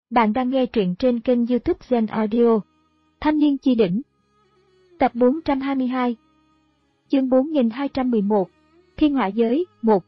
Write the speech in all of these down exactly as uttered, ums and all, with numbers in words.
Bạn đang nghe truyện trên kênh YouTube Zen Audio. Thanh niên chi đỉnh. Tập bốn trăm hai mươi hai. Chương bốn nghìn hai trăm mười một. Thiên hỏa giới, một.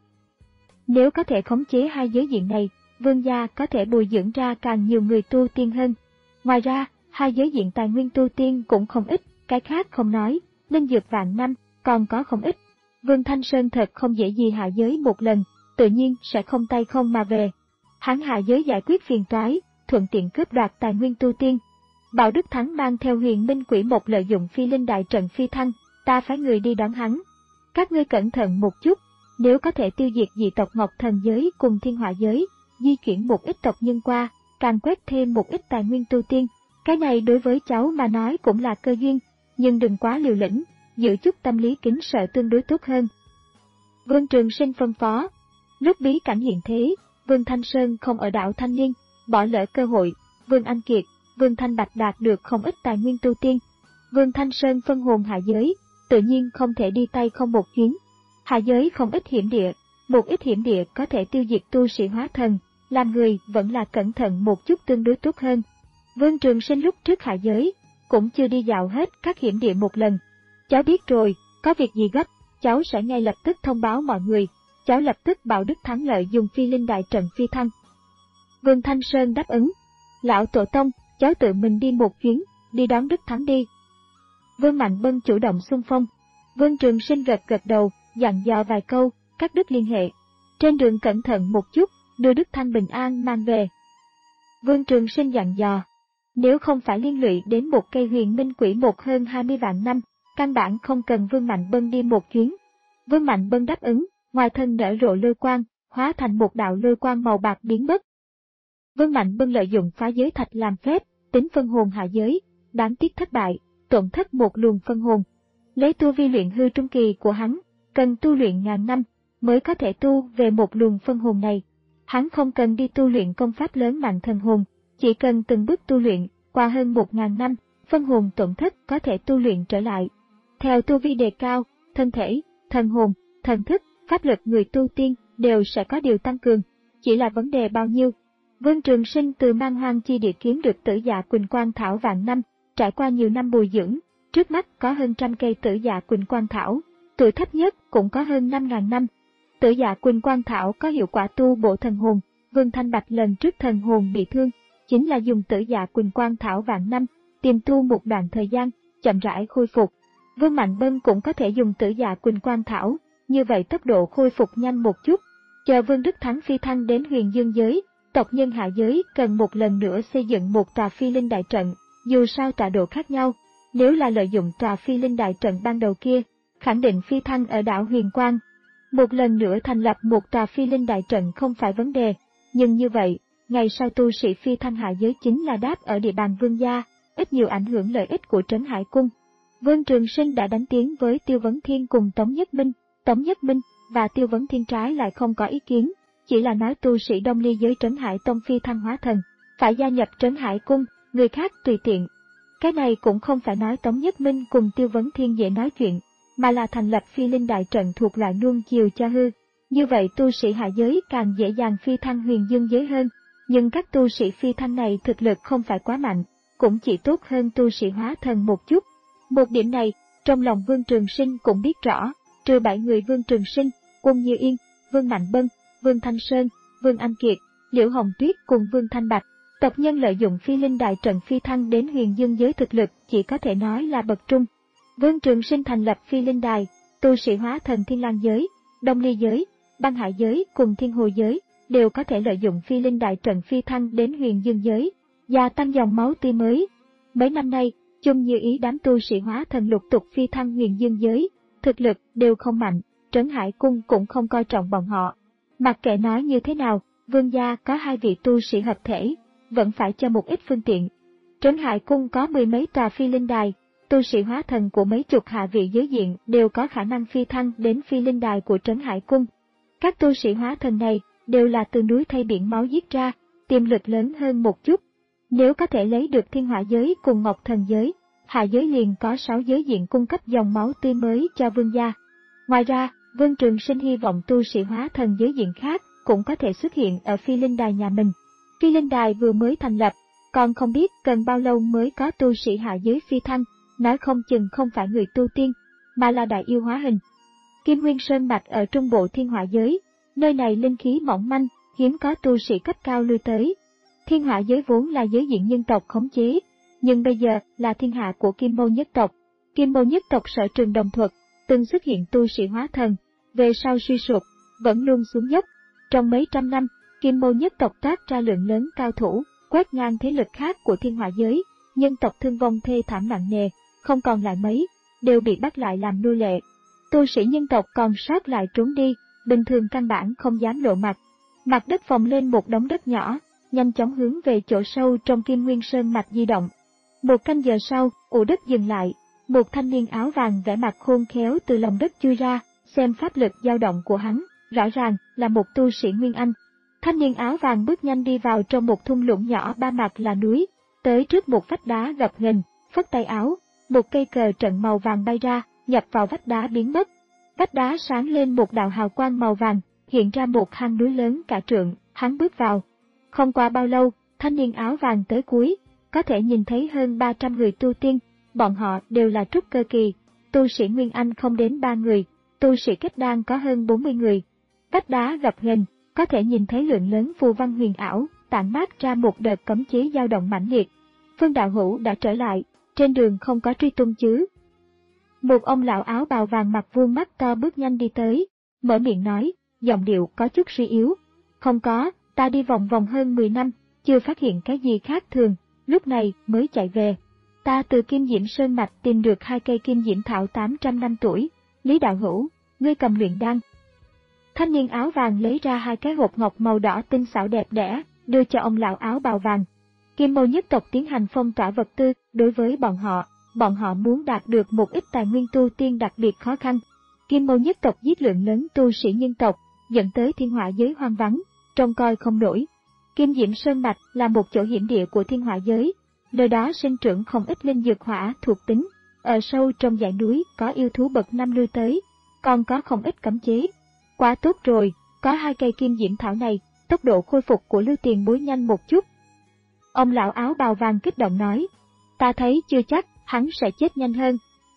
Nếu có thể khống chế hai giới diện này, vương gia có thể bồi dưỡng ra càng nhiều người tu tiên hơn. Ngoài ra, hai giới diện tài nguyên tu tiên cũng không ít, cái khác không nói, linh dược vạn năm, còn có không ít. Vương Thanh Sơn thật không dễ gì hạ giới một lần, tự nhiên sẽ không tay không mà về. Hắn hạ giới giải quyết phiền toái, thuận tiện cướp đoạt tài nguyên tu tiên. Bảo Đức Thắng mang theo Huyền Minh Quỷ một lợi dụng phi linh đại trận phi thăng, ta phái người đi đón hắn. Các ngươi cẩn thận một chút, nếu có thể tiêu diệt dị tộc Ngọc Thần giới cùng Thiên Hỏa giới, di chuyển một ít tộc nhân qua, càng quét thêm một ít tài nguyên tu tiên. Cái này đối với cháu mà nói cũng là cơ duyên, nhưng đừng quá liều lĩnh, giữ chút tâm lý kính sợ tương đối tốt hơn. Vương Trường Sinh phân phó. Lúc bí cảnh hiện thế, Vương Thanh Sơn không ở đảo Thanh Niên, bỏ lỡ cơ hội, Vương Anh Kiệt, Vương Thanh Bạch đạt được không ít tài nguyên tu tiên. Vương Thanh Sơn phân hồn hạ giới, tự nhiên không thể đi tay không một chuyến. Hạ giới không ít hiểm địa, một ít hiểm địa có thể tiêu diệt tu sĩ hóa thần, làm người vẫn là cẩn thận một chút tương đối tốt hơn. Vương Trường Sinh lúc trước hạ giới, cũng chưa đi dạo hết các hiểm địa một lần. Cháu biết rồi, có việc gì gấp, cháu sẽ ngay lập tức thông báo mọi người, cháu lập tức bảo Đức Thắng lợi dùng phi linh đại trận phi thăng. Vương Thanh Sơn đáp ứng. Lão tổ tông, cháu tự mình đi một chuyến, đi đón Đức Thắng đi. Vương Mạnh Bân chủ động xung phong. Vương Trường Sinh gật gật đầu, dặn dò vài câu, cắt đứt liên hệ. Trên đường cẩn thận một chút, đưa Đức Thanh bình an mang về. Vương Trường Sinh dặn dò. Nếu không phải liên lụy đến một cây Huyền Minh Quỷ một hơn hai mươi vạn năm, căn bản không cần Vương Mạnh Bân đi một chuyến. Vương Mạnh Bân đáp ứng, ngoài thân nở rộ lôi quang, hóa thành một đạo lôi quang màu bạc biến mất. Vương Mạnh Bân lợi dụng phá giới thạch làm phép, tính phân hồn hạ giới, đáng tiếc thất bại, tổn thất một luồng phân hồn. Lấy tu vi luyện hư trung kỳ của hắn, cần tu luyện ngàn năm mới có thể tu về một luồng phân hồn này. Hắn không cần đi tu luyện công pháp lớn mạnh thần hồn, chỉ cần từng bước tu luyện, qua hơn một ngàn năm, phân hồn tổn thất có thể tu luyện trở lại. Theo tu vi đề cao, thân thể, thần hồn, thần thức, pháp lực người tu tiên đều sẽ có điều tăng cường, chỉ là vấn đề bao nhiêu. Vương Trường Sinh từ Man Hoang chi địa kiếm được tử dạ Quỳnh Quang Thảo vạn năm, trải qua nhiều năm bồi dưỡng, trước mắt có hơn trăm cây tử dạ Quỳnh Quang Thảo, tuổi thấp nhất cũng có hơn năm ngàn năm. Tử dạ Quỳnh Quang Thảo có hiệu quả tu bổ thần hồn, Vương Thanh Bạch lần trước thần hồn bị thương, chính là dùng tử dạ Quỳnh Quang Thảo vạn năm, tiềm tu một đoạn thời gian, chậm rãi khôi phục. Vương Mạnh Bân cũng có thể dùng tử dạ Quỳnh Quang Thảo, như vậy tốc độ khôi phục nhanh một chút. Chờ Vương Đức Thắng phi thăng đến Huyền Dương giới, tộc nhân hạ giới cần một lần nữa xây dựng một tòa phi linh đại trận, dù sao tọa độ khác nhau. Nếu là lợi dụng tòa phi linh đại trận ban đầu kia, khẳng định phi thăng ở đảo Huyền Quang. Một lần nữa thành lập một tòa phi linh đại trận không phải vấn đề, nhưng như vậy, ngày sau tu sĩ phi thăng hạ giới chính là đáp ở địa bàn vương gia, ít nhiều ảnh hưởng lợi ích của Trấn Hải Cung. Vương Trường Sinh đã đánh tiếng với Tiêu Vấn Thiên cùng Tống Nhất Minh, Tống Nhất Minh và Tiêu Vấn Thiên trái lại không có ý kiến, chỉ là nói tu sĩ Đông Ly giới Trấn Hải Tông phi thăng hóa thần, phải gia nhập Trấn Hải Cung, người khác tùy tiện. Cái này cũng không phải nói Tống Nhất Minh cùng Tiêu Vấn Thiên dễ nói chuyện, mà là thành lập phi linh đại trận thuộc loại nuông chiều cho hư. Như vậy tu sĩ hạ giới càng dễ dàng phi thăng Huyền Dương giới hơn, nhưng các tu sĩ phi thăng này thực lực không phải quá mạnh, cũng chỉ tốt hơn tu sĩ hóa thần một chút. Một điểm này, trong lòng Vương Trường Sinh cũng biết rõ, trừ bảy người Vương Trường Sinh, Quân Như Yên, Vương Mạnh Bân, Vương Thanh Sơn, Vương Anh Kiệt, Liễu Hồng Tuyết cùng Vương Thanh Bạch, tộc nhân lợi dụng phi linh đại trận phi thăng đến Huyền Dương giới thực lực chỉ có thể nói là bậc trung. Vương Trường Sinh thành lập phi linh đài, tu sĩ hóa thần Thiên Lang giới, Đông Ly giới, Băng Hải giới cùng Thiên Hồ giới đều có thể lợi dụng phi linh đại trận phi thăng đến Huyền Dương giới, gia tăng dòng máu tươi mới. Mấy năm nay, chung như ý đám tu sĩ hóa thần lục tục phi thăng Huyền Dương giới, thực lực đều không mạnh, Trấn Hải Cung cũng không coi trọng bọn họ. Mặc kệ nói như thế nào, vương gia có hai vị tu sĩ hợp thể, vẫn phải cho một ít phương tiện. Trấn Hải Cung có mười mấy tòa phi linh đài, tu sĩ hóa thần của mấy chục hạ vị giới diện đều có khả năng phi thăng đến phi linh đài của Trấn Hải Cung. Các tu sĩ hóa thần này đều là từ núi thay biển máu giết ra, tiềm lực lớn hơn một chút. Nếu có thể lấy được Thiên Hỏa giới cùng Ngọc Thần giới, hạ giới liền có sáu giới diện cung cấp dòng máu tươi mới cho vương gia. Ngoài ra, Vương Trường Sinh hy vọng tu sĩ hóa thần giới diện khác cũng có thể xuất hiện ở phi linh đài nhà mình. Phi linh đài vừa mới thành lập, còn không biết cần bao lâu mới có tu sĩ hạ giới phi thăng, nói không chừng không phải người tu tiên, mà là đại yêu hóa hình. Kim Nguyên Sơn mạch ở trung bộ thiên hỏa giới, nơi này linh khí mỏng manh, hiếm có tu sĩ cấp cao lui tới. Thiên hỏa giới vốn là giới diện nhân tộc khống chế, nhưng bây giờ là thiên hạ của Kim Mâu nhất tộc. Kim Mâu nhất tộc sở trường đồng thuật, từng xuất hiện tu sĩ hóa thần, về sau suy sụp, vẫn luôn xuống dốc. Trong mấy trăm năm, Kim Mâu nhất tộc toát ra lượng lớn cao thủ, quét ngang thế lực khác của thiên hỏa giới, nhân tộc thương vong thê thảm nặng nề, không còn lại mấy, đều bị bắt lại làm nô lệ. Tu sĩ nhân tộc còn sót lại trốn đi, bình thường căn bản không dám lộ mặt. Mặt đất phồng lên một đống đất nhỏ, nhanh chóng hướng về chỗ sâu trong Kim Nguyên Sơn mạch di động. Một canh giờ sau, ụ đất dừng lại, một thanh niên áo vàng vẻ mặt khôn khéo từ lòng đất chui ra, xem pháp lực dao động của hắn, rõ ràng là một tu sĩ Nguyên Anh. Thanh niên áo vàng bước nhanh đi vào trong một thung lũng nhỏ ba mặt là núi, tới trước một vách đá gập ghềnh, phất tay áo, một cây cờ trận màu vàng bay ra, nhập vào vách đá biến mất. Vách đá sáng lên một đạo hào quang màu vàng, hiện ra một hang núi lớn cả trượng, hắn bước vào. Không qua bao lâu, thanh niên áo vàng tới cuối, có thể nhìn thấy hơn ba trăm người tu tiên, bọn họ đều là trúc cơ kỳ, tu sĩ Nguyên Anh không đến ba người, tu sĩ kết đan có hơn bốn mươi người. Vách đá gập ghềnh, có thể nhìn thấy lượng lớn phù văn huyền ảo, tản mát ra một đợt cấm chế dao động mãnh liệt. Phương đạo hữu đã trở lại, trên đường không có truy tung chứ? Một ông lão áo bào vàng mặt vuông mắt to bước nhanh đi tới, mở miệng nói, giọng điệu có chút suy yếu. Không có, ta đi vòng vòng hơn mười năm, chưa phát hiện cái gì khác thường, lúc này mới chạy về. Ta từ Kim Diễm Sơn mạch tìm được hai cây Kim Diễm thảo tám trăm năm tuổi, Lý đạo hữu, ngươi cầm luyện đan. Thanh niên áo vàng lấy ra hai cái hộp ngọc màu đỏ tinh xảo đẹp đẽ, đưa cho ông lão áo bào vàng. Kim Mâu nhất tộc tiến hành phong tỏa vật tư, đối với bọn họ, bọn họ muốn đạt được một ít tài nguyên tu tiên đặc biệt khó khăn. Kim Mâu nhất tộc giết lượng lớn tu sĩ nhân tộc, dẫn tới thiên hỏa giới hoang vắng, trông coi không nổi. Kim Diễm Sơn mạch là một chỗ hiểm địa của thiên hỏa giới, nơi đó sinh trưởng không ít linh dược hỏa thuộc tính. Ở sâu trong dãy núi có yêu thú bậc năm lui tới, còn có không ít cấm chế. Quá tốt rồi, có hai cây Kim Diễm thảo này, tốc độ khôi phục của Lưu Tiền Bối nhanh một chút. Ông lão áo bào vàng kích động nói, ta thấy chưa chắc, hắn sẽ chết nhanh hơn.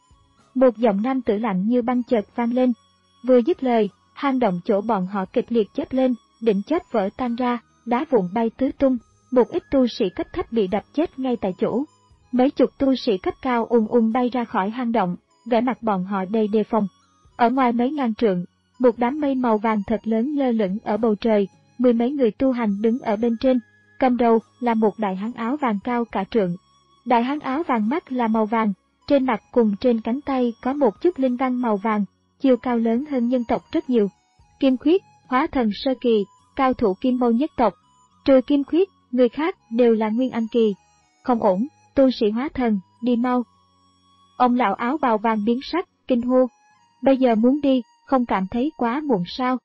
Một giọng nam tử lạnh như băng chợt vang lên. Vừa dứt lời, hang động chỗ bọn họ kịch liệt chớp lên, đỉnh chóp vỡ tan ra, đá vụn bay tứ tung, một ít tu sĩ cấp thấp bị đập chết ngay tại chỗ. Mấy chục tu sĩ cấp cao ùn ùn bay ra khỏi hang động, vẻ mặt bọn họ đầy đề phòng. Ở ngoài mấy ngàn trượng, một đám mây màu vàng thật lớn lơ lửng ở bầu trời, mười mấy người tu hành đứng ở bên trên, cầm đầu là một đại hán áo vàng cao cả trượng. Đại hán áo vàng mắt là màu vàng, trên mặt cùng trên cánh tay có một chút linh văn màu vàng, chiều cao lớn hơn nhân tộc rất nhiều. Kim Khuyết, hóa thần sơ kỳ, cao thủ Kim Mâu nhất tộc. Trừ Kim Khuyết, người khác đều là Nguyên Anh kỳ. Không ổn, tu sĩ hóa thần, đi mau. Ông lão áo bào vàng biến sắc, kinh hô. Bây giờ muốn đi, không cảm thấy quá muộn sao?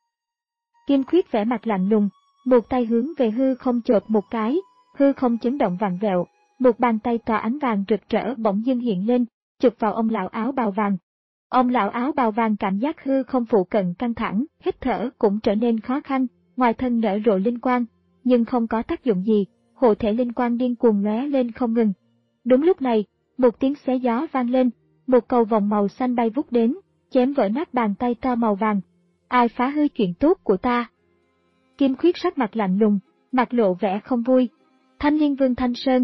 Kim Khuyết vẻ mặt lạnh lùng, một tay hướng về hư không chộp một cái, hư không chấn động vặn vẹo, một bàn tay tỏa ánh vàng rực rỡ bỗng dưng hiện lên, chụp vào ông lão áo bào vàng. Ông lão áo bào vàng cảm giác hư không phụ cận căng thẳng, hít thở cũng trở nên khó khăn, ngoài thân nở rộ linh quang, nhưng không có tác dụng gì, hộ thể linh quang điên cuồng lóe lên không ngừng. Đúng lúc này, một tiếng xé gió vang lên, một cầu vòng màu xanh bay vút đến, chém vỡ nát bàn tay to màu vàng. Ai phá hư chuyện tốt của ta? Kim Khuyết sắc mặt lạnh lùng, mặt lộ vẻ không vui. Thanh Liên Vương Thanh Sơn.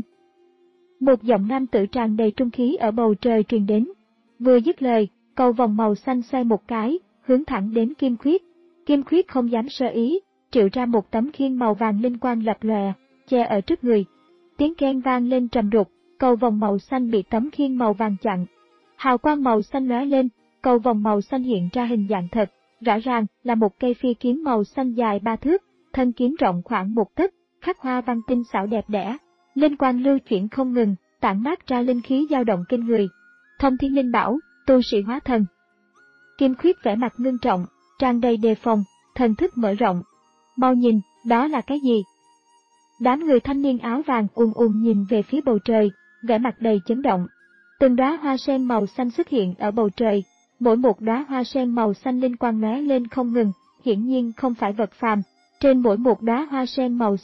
Một giọng nam tử tràn đầy trung khí ở bầu trời truyền đến. Vừa dứt lời, cầu vòng màu xanh xoay một cái, hướng thẳng đến Kim Khuyết. Kim Khuyết không dám sơ ý, triệu ra một tấm khiên màu vàng linh quang lập lòe, che ở trước người. Tiếng keng vang lên trầm đục, cầu vòng màu xanh bị tấm khiên màu vàng chặn. Hào quang màu xanh lóe lên, cầu vòng màu xanh hiện ra hình dạng thật, rõ ràng là một cây phi kiếm màu xanh dài ba thước, thân kiếm rộng khoảng một tấc, khắc hoa văn tinh xảo đẹp đẽ, linh quang lưu chuyển không ngừng, tản mát ra linh khí dao động kinh người. Thông Thiên Linh Bảo, tu sĩ hóa thần. Kim Khuyết vẻ mặt ngưng trọng, tràn đầy đề phòng, thần thức mở rộng. Mau nhìn, đó là cái gì? Đám người thanh niên áo vàng ùn ùn nhìn về phía bầu trời, vẻ mặt đầy chấn động. Từng đóa hoa sen màu xanh xuất hiện ở bầu trời, mỗi một đóa hoa sen màu xanh linh quang lóe lên không ngừng, hiển nhiên không phải vật phàm. Trên mỗi một đóa hoa sen màu xanh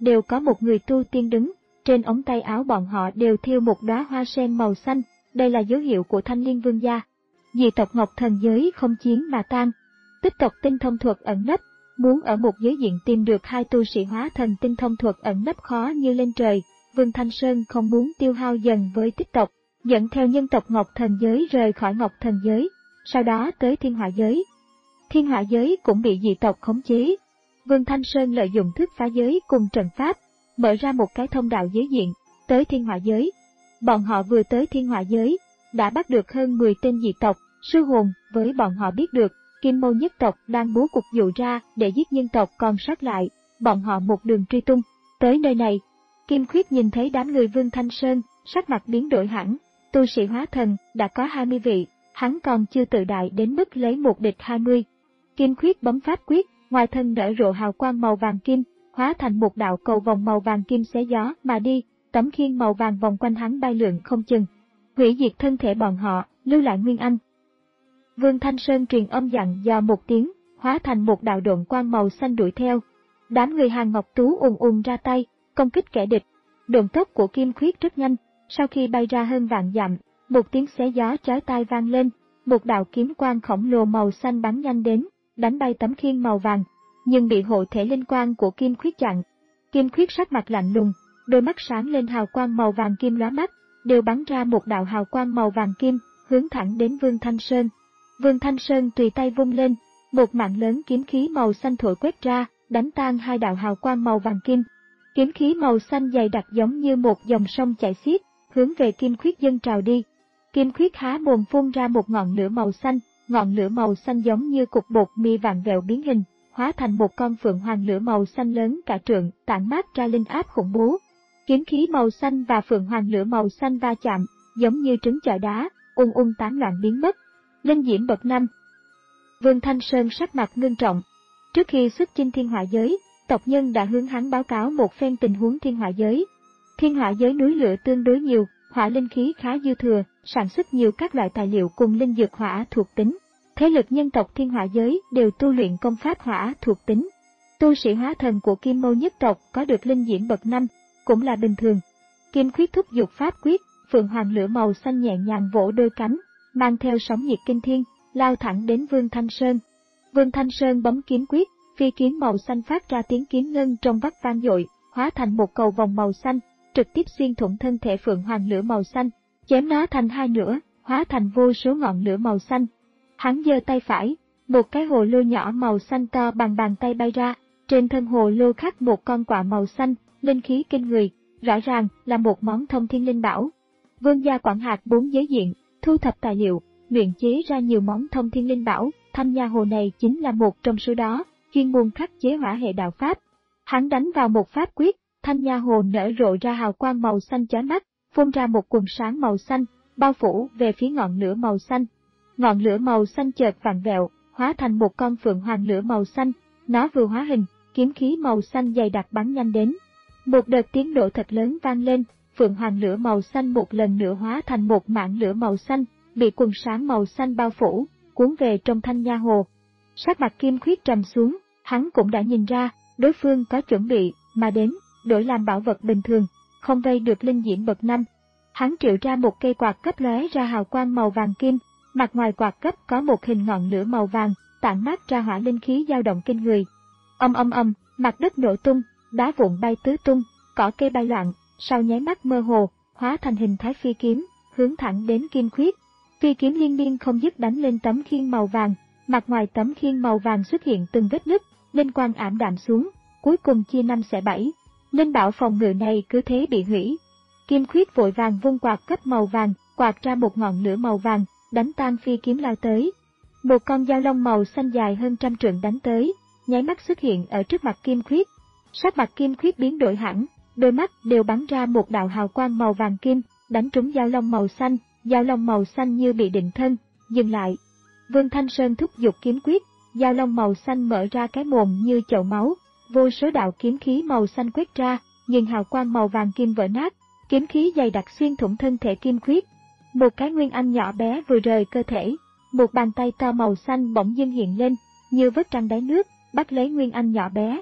đều có một người tu tiên đứng, trên ống tay áo bọn họ đều thêu một đóa hoa sen màu xanh, đây là dấu hiệu của Thanh Liên Vương gia. Dị tộc Ngọc Thần giới không chiến mà tan. Tích tộc tinh thông thuật ẩn nấp, muốn ở một giới diện tìm được hai tu sĩ hóa thần tinh thông thuật ẩn nấp khó như lên trời. Vương Thanh Sơn không muốn tiêu hao dần với tích tộc, dẫn theo nhân tộc Ngọc Thần giới rời khỏi Ngọc Thần giới, sau đó tới Thiên Hỏa giới. Thiên Hỏa giới cũng bị dị tộc khống chế. Vương Thanh Sơn lợi dụng thức phá giới cùng trận pháp, mở ra một cái thông đạo giới diện, tới Thiên Hỏa giới. Bọn họ vừa tới Thiên Hỏa giới, đã bắt được hơn mười tên dị tộc, sư hồn với bọn họ biết được, Kim Mâu nhất tộc đang bố cục dụ ra để giết nhân tộc còn sót lại, bọn họ một đường truy tung. Tới nơi này, Kim Khuyết nhìn thấy đám người Vương Thanh Sơn, sắc mặt biến đổi hẳn, tu sĩ hóa thần đã có hai mươi vị, hắn còn chưa tự đại đến mức lấy một địch hai mươi. Kim Khuyết bấm pháp quyết, ngoài thân nở rộ hào quang màu vàng kim, hóa thành một đạo cầu vòng màu vàng kim xé gió mà đi, tấm khiên màu vàng vòng quanh hắn bay lượn không chừng, hủy diệt thân thể bọn họ, lưu lại nguyên anh. Vương Thanh Sơn truyền âm dặn dò một tiếng, hóa thành một đạo độn quang màu xanh đuổi theo. Đám người Hàn Ngọc Tú ùn ùn ra tay, công kích kẻ địch. Độn tốc của Kim Khuyết rất nhanh, sau khi bay ra hơn vạn dặm, một tiếng xé gió chói tai vang lên, một đạo kiếm quang khổng lồ màu xanh bắn nhanh đến, đánh bay tấm khiên màu vàng, nhưng bị hộ thể linh quang của Kim Khuyết chặn. Kim Khuyết sắc mặt lạnh lùng, đôi mắt sáng lên hào quang màu vàng kim lóa mắt, đều bắn ra một đạo hào quang màu vàng kim, hướng thẳng đến Vương Thanh Sơn. Vương Thanh Sơn tùy tay vung lên, một mạng lớn kiếm khí màu xanh thổi quét ra, đánh tan hai đạo hào quang màu vàng kim. Kiếm khí màu xanh dày đặc giống như một dòng sông chảy xiết, hướng về Kim Khuyết dâng trào đi. Kim Khuyết há mồm phun ra một ngọn lửa màu xanh, ngọn lửa màu xanh giống như cục bột mì vặn vẹo biến hình, hóa thành một con phượng hoàng lửa màu xanh lớn cả trượng, tản mát ra linh áp khủng bố. Kiếm khí màu xanh và phượng hoàng lửa màu xanh va chạm, giống như trứng chọi đá, ung ung tán loạn biến mất. Linh diễm bậc năm. Vương Thanh Sơn sắc mặt ngưng trọng. Trước khi xuất chinh Thiên Hỏa giới, tộc nhân đã hướng hắn báo cáo một phen tình huống Thiên Hỏa giới. Thiên Hỏa giới núi lửa tương đối nhiều, hỏa linh khí khá dư thừa, sản xuất nhiều các loại tài liệu cùng linh dược hỏa thuộc tính. Thế lực nhân tộc Thiên Hỏa giới đều tu luyện công pháp hỏa thuộc tính. Tu sĩ hóa thần của Kim Mâu nhất tộc có được linh diễm bậc năm, cũng là bình thường. Kim Khuyết thúc giục pháp quyết, phượng hoàng lửa màu xanh nhẹ nhàng vỗ đôi cánh, mang theo sóng nhiệt kinh thiên, lao thẳng đến Vương Thanh Sơn. Vương Thanh Sơn bấm kiếm quyết, phi kiếm màu xanh phát ra tiếng kiếm ngân trong vắt vang dội, hóa thành một cầu vòng màu xanh, trực tiếp xuyên thủng thân thể phượng hoàng lửa màu xanh, chém nó thành hai nửa, hóa thành vô số ngọn lửa màu xanh. Hắn giơ tay phải, một cái hồ lô nhỏ màu xanh to bằng bàn tay bay ra, trên thân hồ lô khắc một con quạ màu xanh, linh khí kinh người, rõ ràng là một món thông thiên linh bảo. Vương gia quản hạt bốn giới diện, thu thập tài liệu, luyện chế ra nhiều món thông thiên linh bảo, Thanh Nha Hồ này chính là một trong số đó, chuyên môn khắc chế hỏa hệ đạo pháp. Hắn đánh vào một pháp quyết, Thanh Nha Hồ nở rộ ra hào quang màu xanh chói mắt, phun ra một quần sáng màu xanh, bao phủ về phía ngọn lửa màu xanh. Ngọn lửa màu xanh chợt vặn vẹo, hóa thành một con phượng hoàng lửa màu xanh, nó vừa hóa hình, kiếm khí màu xanh dày đặc bắn nhanh đến. Một đợt tiếng nổ thật lớn vang lên, phượng hoàng lửa màu xanh một lần nữa hóa thành một mảng lửa màu xanh, bị quần sáng màu xanh bao phủ, cuốn về trong Thanh Nha Hồ. Sắc mặt Kim Khuyết trầm xuống, hắn cũng đã nhìn ra, đối phương có chuẩn bị, mà đến, đổi làm bảo vật bình thường, không vây được linh diễm bậc năm. Hắn triệu ra một cây quạt cấp lóe ra hào quang màu vàng kim, mặt ngoài quạt cấp có một hình ngọn lửa màu vàng, tản mát ra hỏa linh khí dao động kinh người. Âm âm âm, mặt đất nổ tung, đá vụn bay tứ tung, cỏ cây bay loạn, sau nháy mắt mơ hồ, hóa thành hình thái phi kiếm, hướng thẳng đến Kim Khuyết. Phi kiếm liên miên không dứt đánh lên tấm khiên màu vàng, mặt ngoài tấm khiên màu vàng xuất hiện từng vết nứt, linh quang ảm đạm xuống, cuối cùng chia năm xẻ bảy. Linh bảo phòng ngự này cứ thế bị hủy. Kim Khuyết vội vàng vung quạt cấp màu vàng, quạt ra một ngọn lửa màu vàng, đánh tan phi kiếm lao tới. Một con dao long màu xanh dài hơn trăm trượng đánh tới, nháy mắt xuất hiện ở trước mặt Kim Khuyết. Sắc mặt Kim Khuyết biến đổi hẳn, đôi mắt đều bắn ra một đạo hào quang màu vàng kim, đánh trúng dao long màu xanh, dao long màu xanh như bị định thân, dừng lại. Vương Thanh Sơn thúc giục kiếm quyết, dao long màu xanh mở ra cái mồm như chậu máu, vô số đạo kiếm khí màu xanh quét ra, nhưng hào quang màu vàng kim vỡ nát, kiếm khí dày đặc xuyên thủng thân thể Kim Khuyết. Một cái nguyên anh nhỏ bé vừa rời cơ thể, một bàn tay to màu xanh bỗng dưng hiện lên, như vết trăng đáy nước, bắt lấy nguyên anh nhỏ bé.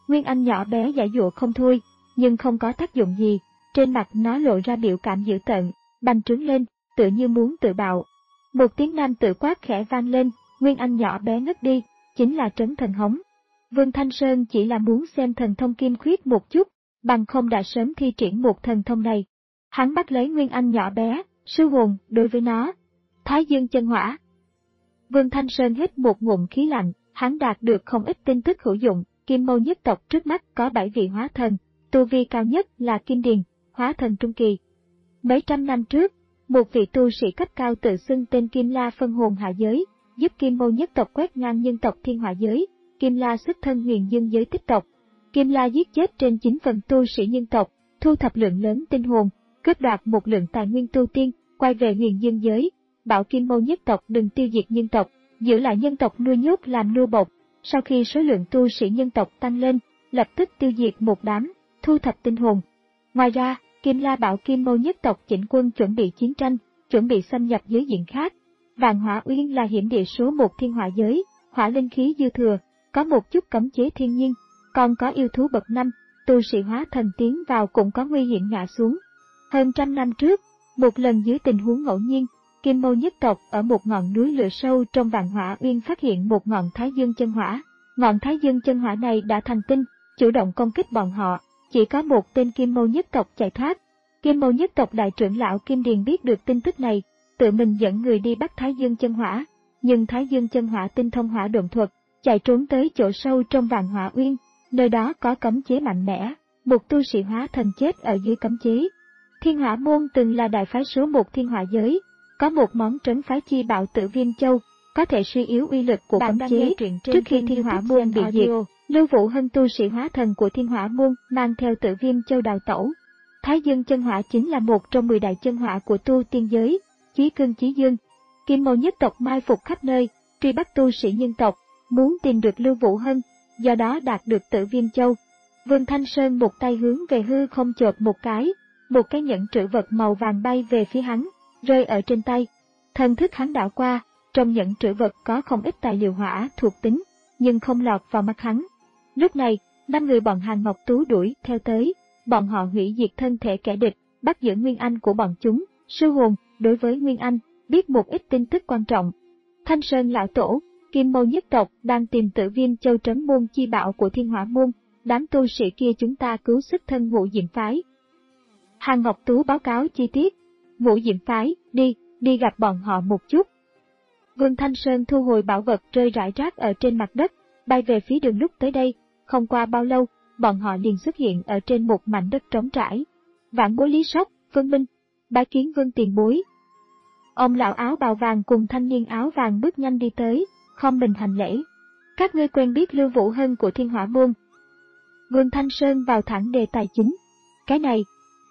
Nguyên Anh nhỏ bé giãy giụa không thôi, nhưng không có tác dụng gì, trên mặt nó lộ ra biểu cảm dữ tợn, bành trướng lên, tựa như muốn tự bạo. Một tiếng nam tự quát khẽ vang lên, Nguyên Anh nhỏ bé ngất đi, chính là Trấn Thần Hống. Vương Thanh Sơn chỉ là muốn xem thần thông kim khuyết một chút, bằng không đã sớm thi triển một thần thông này. Hắn bắt lấy Nguyên Anh nhỏ bé, sư hồn đối với nó. Thái Dương chân hỏa. Vương Thanh Sơn hít một ngụm khí lạnh, hắn đạt được không ít tin tức hữu dụng. Kim Mâu nhất tộc trước mắt có bảy vị hóa thần, tu vi cao nhất là Kim Điền, hóa thần trung kỳ. Mấy trăm năm trước, một vị tu sĩ cấp cao tự xưng tên Kim La phân hồn hạ giới, giúp Kim Mâu nhất tộc quét ngang nhân tộc thiên hỏa giới. Kim La xuất thân huyền dương giới tích tộc. Kim La giết chết trên chín phần tu sĩ nhân tộc, thu thập lượng lớn tinh hồn, cướp đoạt một lượng tài nguyên tu tiên, quay về huyền dương giới, bảo Kim Mâu nhất tộc đừng tiêu diệt nhân tộc, giữ lại nhân tộc nuôi nhốt làm nô bộc. Sau khi số lượng tu sĩ nhân tộc tăng lên, lập tức tiêu diệt một đám, thu thập tinh hồn. Ngoài ra, Kim La bảo Kim Mâu nhất tộc chỉnh quân chuẩn bị chiến tranh, chuẩn bị xâm nhập giới diện khác. Vạn Hỏa Uyên là hiểm địa số một thiên hỏa giới, hỏa linh khí dư thừa, có một chút cấm chế thiên nhiên, còn có yêu thú bậc năm, tu sĩ hóa thần tiến vào cũng có nguy hiểm ngã xuống. Hơn trăm năm trước, một lần dưới tình huống ngẫu nhiên, Kim Mâu nhất tộc ở một ngọn núi lửa sâu trong Vạn Hỏa Uyên phát hiện một ngọn Thái Dương chân hỏa. Ngọn Thái Dương chân hỏa này đã thành tinh, chủ động công kích bọn họ, chỉ có một tên Kim Mâu nhất tộc chạy thoát. Kim Mâu nhất tộc đại trưởng lão Kim Điền biết được tin tức này, tự mình dẫn người đi bắt Thái Dương chân hỏa, nhưng Thái Dương chân hỏa tinh thông hỏa độn thuật, chạy trốn tới chỗ sâu trong Vạn Hỏa Uyên, nơi đó có cấm chế mạnh mẽ, một tu sĩ hóa thần chết ở dưới cấm chế. Thiên Hỏa môn từng là đại phái số một thiên hỏa giới, có một món trấn phái chi bạo Tử Viêm Châu, có thể suy yếu uy lực của cấm chế. Trước khi Thiên Hỏa môn bị diệt, Lưu Vũ Hân tu sĩ hóa thần của Thiên Hỏa môn mang theo Tử Viêm Châu đào tẩu. Thái Dương chân hỏa chính là một trong mười đại chân hỏa của tu tiên giới, chí cương chí dương. Kim Mâu nhất tộc mai phục khắp nơi, truy bắt tu sĩ nhân tộc, muốn tìm được Lưu Vũ Hân, do đó đạt được Tử Viêm Châu. Vương Thanh Sơn một tay hướng về hư không chộp một cái, một cái nhẫn trữ vật màu vàng bay về phía hắn, rơi ở trên tay. Thần thức hắn đảo qua, trong nhẫn trữ vật có không ít tài liệu hỏa thuộc tính, nhưng không lọt vào mắt hắn. Lúc này, năm người bọn Hàn Ngọc Tú đuổi theo tới, bọn họ hủy diệt thân thể kẻ địch, bắt giữ Nguyên Anh của bọn chúng. Sư hồn đối với Nguyên Anh biết một ít tin tức quan trọng. Thanh Sơn lão tổ, Kim Mâu nhất tộc đang tìm Tử Viêm Châu trấn môn chi bạo của Thiên Hỏa môn, đám tu sĩ kia chúng ta cứu xuất thân Ngũ Diệm phái. Hàn Ngọc Tú báo cáo chi tiết. Ngũ Diệm phái, đi, đi gặp bọn họ một chút. Vương Thanh Sơn thu hồi bảo vật rơi rải rác ở trên mặt đất, bay về phía đường lúc tới đây, không qua bao lâu, bọn họ liền xuất hiện ở trên một mảnh đất trống trải. Vạn Bối Lý Sóc, Vương Minh, bái kiến Vương tiền bối. Ông lão áo bào vàng cùng thanh niên áo vàng bước nhanh đi tới, khom mình hành lễ. Các ngươi quen biết Lưu Vũ Hân của Thiên Hỏa môn? Vương Thanh Sơn vào thẳng đề tài chính. Cái này.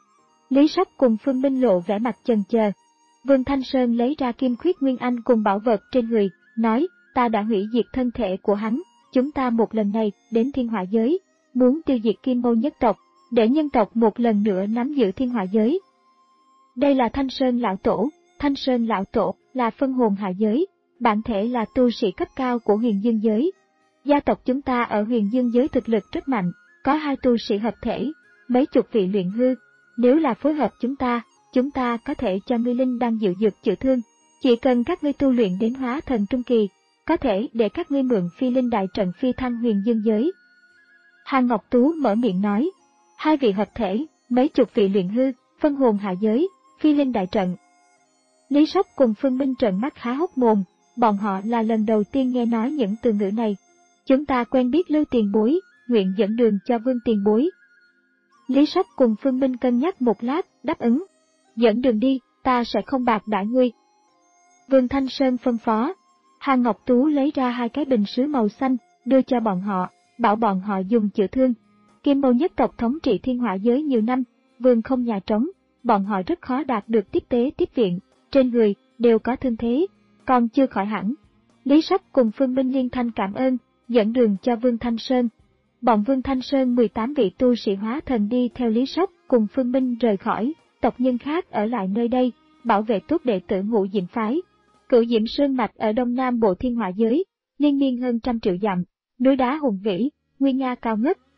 Lý Sóc cùng Phương Minh lộ vẻ mặt chần chờ. Vương Thanh Sơn lấy ra kim khuyết nguyên anh cùng bảo vật trên người, nói, ta đã hủy diệt thân thể của hắn, chúng ta một lần này đến thiên hỏa giới, muốn tiêu diệt Kim Mâu nhất tộc, để nhân tộc một lần nữa nắm giữ thiên hỏa giới. Đây là Thanh Sơn lão tổ, Thanh Sơn lão tổ là phân hồn hạ giới, bản thể là tu sĩ cấp cao của huyền dương giới. Gia tộc chúng ta ở huyền dương giới thực lực rất mạnh, có hai tu sĩ hợp thể, mấy chục vị luyện hư. Nếu là phối hợp chúng ta, chúng ta có thể cho ngươi linh đang dịu dược chữa thương. Chỉ cần các ngươi tu luyện đến hóa thần trung kỳ, có thể để các ngươi mượn phi linh đại trận phi thăng huyền dương giới. Hàn Ngọc Tú mở miệng nói, hai vị hợp thể, mấy chục vị luyện hư, phân hồn hạ giới, phi linh đại trận. Lý Sóc cùng Phương Minh trợn mắt há hốc mồm, bọn họ là lần đầu tiên nghe nói những từ ngữ này. Chúng ta quen biết Lưu tiền bối, nguyện dẫn đường cho Vương tiền bối. Lý Sóc cùng Phương Minh cân nhắc một lát, đáp ứng. Dẫn đường đi, ta sẽ không bạc đãi ngươi. Vương Thanh Sơn phân phó. Hàn Ngọc Tú lấy ra hai cái bình sứ màu xanh, đưa cho bọn họ, bảo bọn họ dùng chữa thương. Kim Mâu nhất tộc thống trị thiên hỏa giới nhiều năm, vương không nhà trống, bọn họ rất khó đạt được tiếp tế tiếp viện, trên người đều có thương thế, còn chưa khỏi hẳn. Lý Sóc cùng Phương Minh liên thanh cảm ơn, dẫn đường cho Vương Thanh Sơn. Bọn Vương Thanh Sơn mười tám vị tu sĩ hóa thần đi theo Lý Sóc cùng Phương Minh rời khỏi, tộc nhân khác ở lại nơi đây, bảo vệ tốt đệ tử Ngũ Diệm phái. Cửu Diệm Sơn mạch ở đông nam bộ thiên hỏa giới, liên miên hơn trăm triệu dặm, núi đá hùng vĩ, nguy nga cao ngất,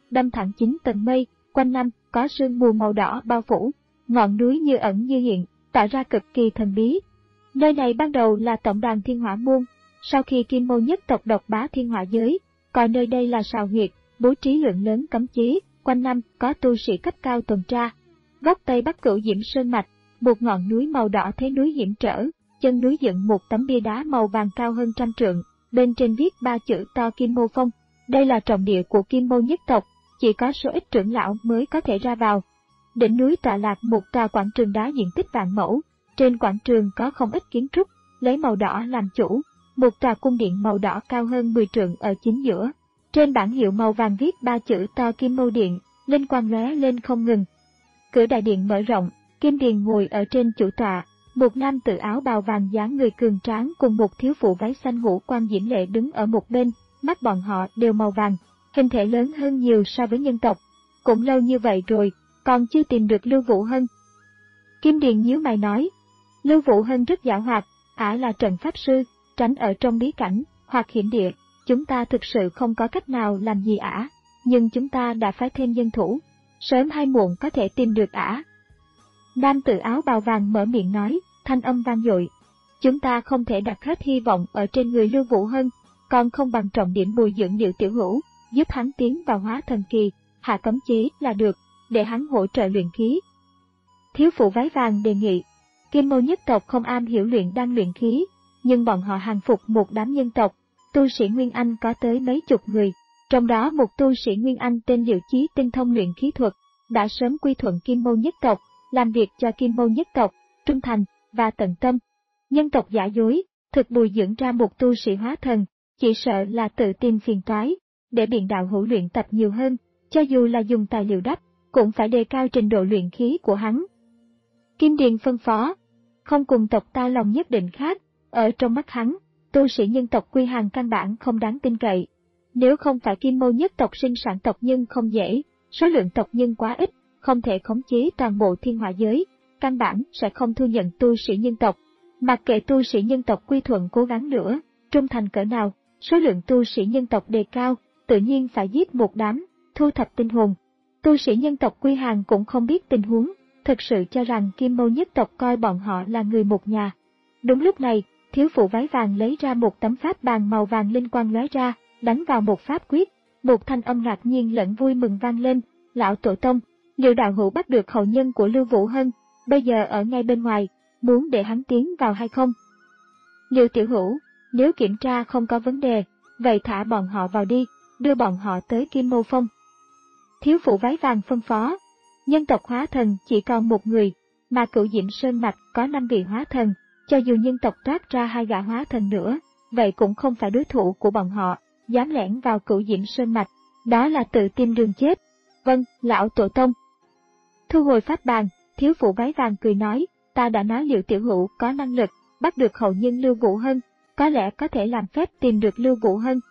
đâm thẳng chín tầng mây, quanh năm có sương mù màu đỏ bao phủ, ngọn núi như ẩn như hiện, tạo ra cực kỳ thần bí. Nơi này ban đầu là tổng đàn Thiên Hỏa môn, sau khi Kim Mô nhất tộc độc bá thiên hỏa giới, coi nơi đây là sào huyệt, bố trí lượng lớn cấm chế, quanh năm có tu sĩ cấp cao tuần tra. Góc Tây Bắc Cửu Diễm Sơn mạch, một ngọn núi màu đỏ thế núi hiểm trở, chân núi dựng một tấm bia đá màu vàng cao hơn trăm trượng, bên trên viết ba chữ to Kim Mô Phong. Đây là trọng địa của Kim Mô nhất tộc, chỉ có số ít trưởng lão mới có thể ra vào. Đỉnh núi tọa lạc một tòa quảng trường đá diện tích vạn mẫu, trên quảng trường có không ít kiến trúc, lấy màu đỏ làm chủ, một tòa cung điện màu đỏ cao hơn mười trượng ở chính giữa. Trên bảng hiệu màu vàng viết ba chữ to Kim Mô Điện, linh quang lóe lên không ngừng. Cửa đại điện mở rộng, Kim Điền ngồi ở trên chủ tọa, một nam tử áo bào vàng dáng người cường tráng cùng một thiếu phụ váy xanh ngũ quan diễm lệ đứng ở một bên, mắt bọn họ đều màu vàng, hình thể lớn hơn nhiều so với nhân tộc. Cũng lâu như vậy rồi, còn chưa tìm được Lưu Vũ Hân. Kim Điền nhíu mày nói, Lưu Vũ Hân rất giảo hoạt, ả là trận pháp sư, tránh ở trong bí cảnh hoặc hiểm địa, chúng ta thực sự không có cách nào làm gì ả, nhưng chúng ta đã phái thêm nhân thủ, sớm hay muộn có thể tìm được ả. Nam tử áo bào vàng mở miệng nói, thanh âm vang dội, chúng ta không thể đặt hết hy vọng ở trên người Lưu Vũ Hân, còn không bằng trọng điểm bồi dưỡng Điệu Tiểu Hữu, giúp hắn tiến vào hóa thần kỳ, hạ cấm chế là được, để hắn hỗ trợ luyện khí. Thiếu phụ váy vàng đề nghị, Kim Mô nhất tộc không am hiểu luyện đan luyện khí, nhưng bọn họ hàng phục một đám nhân tộc, tu sĩ Nguyên Anh có tới mấy chục người, trong đó một tu sĩ Nguyên Anh tên Diệu Chí tinh thông luyện khí thuật, đã sớm quy thuận Kim Mô nhất tộc, làm việc cho Kim Mô nhất tộc, trung thành và tận tâm. Nhân tộc giả dối, thực bồi dưỡng ra một tu sĩ hóa thần, chỉ sợ là tự tìm phiền toái, để biện đạo hữu luyện tập nhiều hơn, cho dù là dùng tài liệu đắp, cũng phải đề cao trình độ luyện khí của hắn. Kim Điền phân phó, không cùng tộc ta lòng nhất định khác, ở trong mắt hắn, tu sĩ nhân tộc Quy Hàng căn bản không đáng tin cậy. Nếu không phải Kim Mô nhất tộc sinh sản tộc nhân không dễ, số lượng tộc nhân quá ít, không thể khống chế toàn bộ thiên hỏa giới, căn bản sẽ không thu nhận tu sĩ nhân tộc. Mặc kệ tu sĩ nhân tộc quy thuận cố gắng nữa, trung thành cỡ nào, số lượng tu sĩ nhân tộc đề cao, tự nhiên phải giết một đám, thu thập tinh hồn. Tu sĩ nhân tộc Quy Hàng cũng không biết tình huống, thực sự cho rằng Kim Mô nhất tộc coi bọn họ là người một nhà. Đúng lúc này, thiếu phụ váy vàng lấy ra một tấm pháp bàn màu vàng linh quang lóe ra, đánh vào một pháp quyết, một thanh âm ngạc nhiên lẫn vui mừng vang lên, lão tổ tông, liệu đạo hữu bắt được hậu nhân của Lưu Vũ Hân, bây giờ ở ngay bên ngoài, muốn để hắn tiến vào hay không? Liệu tiểu hữu, nếu kiểm tra không có vấn đề, vậy thả bọn họ vào đi, đưa bọn họ tới Kim Mô Phong. Thiếu phụ váy vàng phân phó, nhân tộc hóa thần chỉ còn một người, mà Cửu Diễm Sơn mạch có năm vị hóa thần, cho dù nhân tộc toát ra hai gã hóa thần nữa, vậy cũng không phải đối thủ của bọn họ, dám lẻn vào Cửu Diễm Sơn mạch, đó là tự tìm đường chết. Vâng, lão tổ tông. Thu hồi pháp bàn, thiếu phụ váy vàng cười nói, ta đã nói Liệu tiểu hữu có năng lực, bắt được hậu nhân Lưu Vũ Hân, có lẽ có thể làm phép tìm được Lưu Vũ Hân.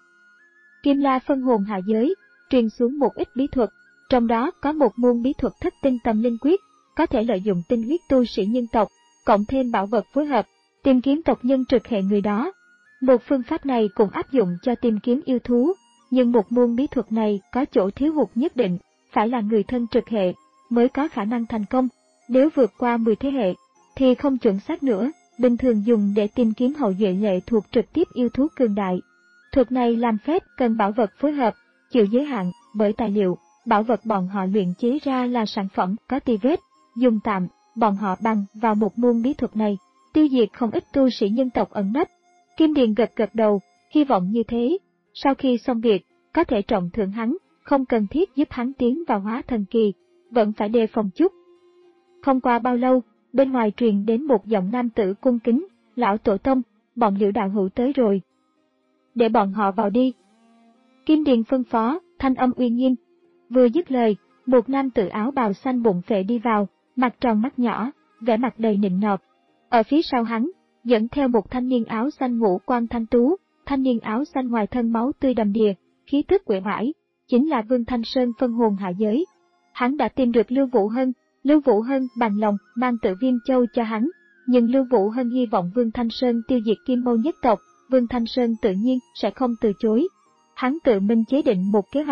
Kim La phân hồn hạ giới, truyền xuống một ít bí thuật, trong đó có một môn bí thuật thất tinh tâm linh quyết, có thể lợi dụng tinh huyết tu sĩ nhân tộc, cộng thêm bảo vật phối hợp, tìm kiếm tộc nhân trực hệ người đó. Một phương pháp này cũng áp dụng cho tìm kiếm yêu thú, nhưng một môn bí thuật này có chỗ thiếu hụt nhất định, phải là người thân trực hệ mới có khả năng thành công. Nếu vượt qua mười thế hệ, thì không chuẩn xác nữa, bình thường dùng để tìm kiếm hậu duệ lệ thuộc trực tiếp yêu thú cường đại. Thuật này làm phép cần bảo vật phối hợp, chịu giới hạn bởi tài liệu, bảo vật bọn họ luyện chế ra là sản phẩm có tì vết, dùng tạm, bọn họ bằng vào một môn bí thuật này, tiêu diệt không ít tu sĩ nhân tộc ẩn nấp. Kim Điền gật gật đầu, hy vọng như thế, sau khi xong việc, có thể trọng thưởng hắn, không cần thiết giúp hắn tiến vào hóa thần kỳ, vẫn phải đề phòng chút. Không qua bao lâu, bên ngoài truyền đến một giọng nam tử cung kính, lão tổ tông, bọn Liễu đạo hữu tới rồi. Để bọn họ vào đi. Kim Điền phân phó, thanh âm uy nghiêm. Vừa dứt lời, một nam tử áo bào xanh bụng phệ đi vào, mặt tròn mắt nhỏ, vẻ mặt đầy nịnh nọt. Ở phía sau hắn, dẫn theo một thanh niên áo xanh ngũ quan thanh tú, thanh niên áo xanh ngoài thân máu tươi đầm đìa, khí tức uể oải, chính là Vương Thanh Sơn phân hồn hạ giới. Hắn đã tìm được Lưu Vũ Hân, Lưu Vũ Hân bằng lòng mang Tử Viêm Châu cho hắn, nhưng Lưu Vũ Hân hy vọng Vương Thanh Sơn tiêu diệt Kim Mô nhất tộc, Vương Thanh Sơn tự nhiên sẽ không từ chối. Hắn tự mình chế định một kế hoạch,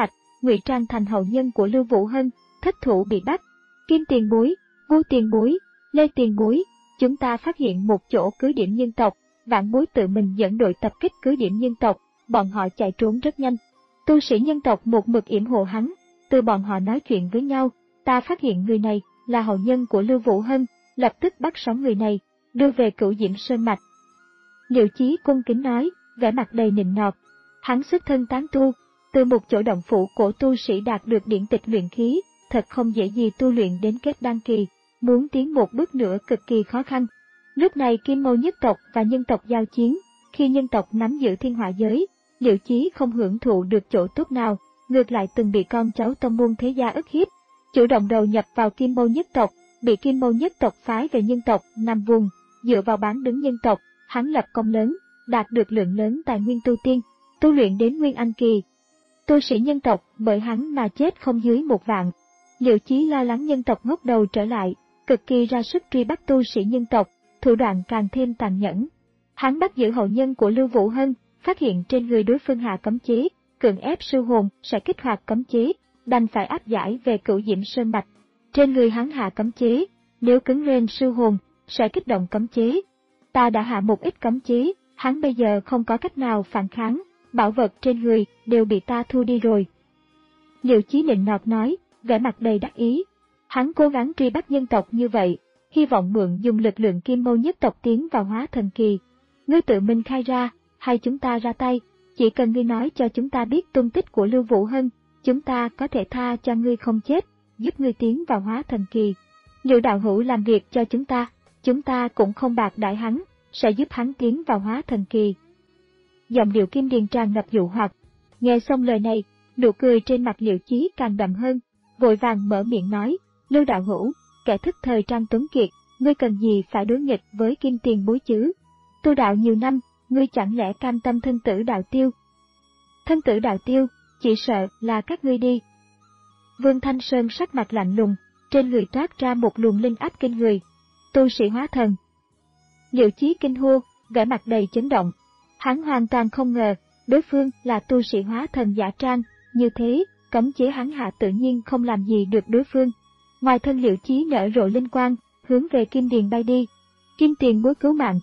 ngụy trang thành hậu nhân của Lưu Vũ Hân, thất thủ bị bắt. Kim tiền bối, Vu tiền bối, Lê tiền bối, chúng ta phát hiện một chỗ cứ điểm nhân tộc, Vãn bối tự mình dẫn đội tập kích cứ điểm nhân tộc, bọn họ chạy trốn rất nhanh. Tu sĩ nhân tộc một mực yểm hộ hắn, từ bọn họ nói chuyện với nhau, ta phát hiện người này là hậu nhân của Lưu Vũ Hân, lập tức bắt sống người này, đưa về Cửu Diễm Sơn Mạch. Liệu Chí cung kính nói, vẻ mặt đầy nịnh nọt. Hắn xuất thân tán tu, từ một chỗ động phủ cổ tu sĩ đạt được điển tịch luyện khí, thật không dễ gì tu luyện đến kết đan kỳ, muốn tiến một bước nữa cực kỳ khó khăn. Lúc này Kim Mâu nhất tộc và nhân tộc giao chiến, khi nhân tộc nắm giữ thiên hỏa giới, Liệu Chí không hưởng thụ được chỗ tốt nào, ngược lại từng bị con cháu tông môn thế gia ức hiếp, chủ động đầu nhập vào Kim Mâu nhất tộc, bị Kim Mâu nhất tộc phái về nhân tộc nằm vùng, dựa vào bán đứng nhân tộc, hắn lập công lớn, đạt được lượng lớn tài nguyên tu tiên, tu luyện đến nguyên anh kỳ. Tu sĩ nhân tộc bởi hắn mà chết không dưới một vạn. Liệu Chí lo lắng nhân tộc ngóc đầu trở lại, cực kỳ ra sức truy bắt tu sĩ nhân tộc, thủ đoạn càng thêm tàn nhẫn. Hắn bắt giữ hậu nhân của Lưu Vũ Hân, phát hiện trên người đối phương hạ cấm chế, cưỡng ép sư hồn sẽ kích hoạt cấm chế, đành phải áp giải về Cửu Diễm Sơn Mạch. Trên người hắn hạ cấm chế, nếu cứng lên sư hồn, sẽ kích động cấm chế. Ta đã hạ một ít cấm chế, hắn bây giờ không có cách nào phản kháng, bảo vật trên người đều bị ta thu đi rồi. Liệu Chí nịnh nọt nói, vẻ mặt đầy đắc ý. Hắn cố gắng truy bắt nhân tộc như vậy, hy vọng mượn dùng lực lượng Kim Mâu nhất tộc tiến vào hóa thần kỳ. Ngươi tự mình khai ra, hay chúng ta ra tay, chỉ cần ngươi nói cho chúng ta biết tung tích của Lưu Vũ Hân, chúng ta có thể tha cho ngươi không chết, giúp ngươi tiến vào hóa thần kỳ. Liệu đạo hữu làm việc cho chúng ta, chúng ta cũng không bạc đãi hắn, sẽ giúp hắn tiến vào hóa thần kỳ. Giọng điệu Kim Điền tràn ngập dụ hoặc. Nghe xong lời này, nụ cười trên mặt Liệu Chí càng đậm hơn, vội vàng mở miệng nói, Lưu đạo hữu, kẻ thức thời trang tuấn kiệt, ngươi cần gì phải đối nghịch với Kim tiền bối chứ? Tu đạo nhiều năm, ngươi chẳng lẽ cam tâm thân tử đạo tiêu? Thân tử đạo tiêu, chỉ sợ là các ngươi đi. Vương Thanh Sơn sắc mặt lạnh lùng, trên người toát ra một luồng linh áp kinh người. Tu sĩ hóa thần. Liệu Chí kinh hô, vẻ mặt đầy chấn động. Hắn hoàn toàn không ngờ, đối phương là tu sĩ hóa thần giả trang, như thế, cấm chế hắn hạ tự nhiên không làm gì được đối phương. Ngoài thân Liệu Chí nở rộ linh quang, hướng về Kim Điền bay đi. Kim tiền bối cứu mạng.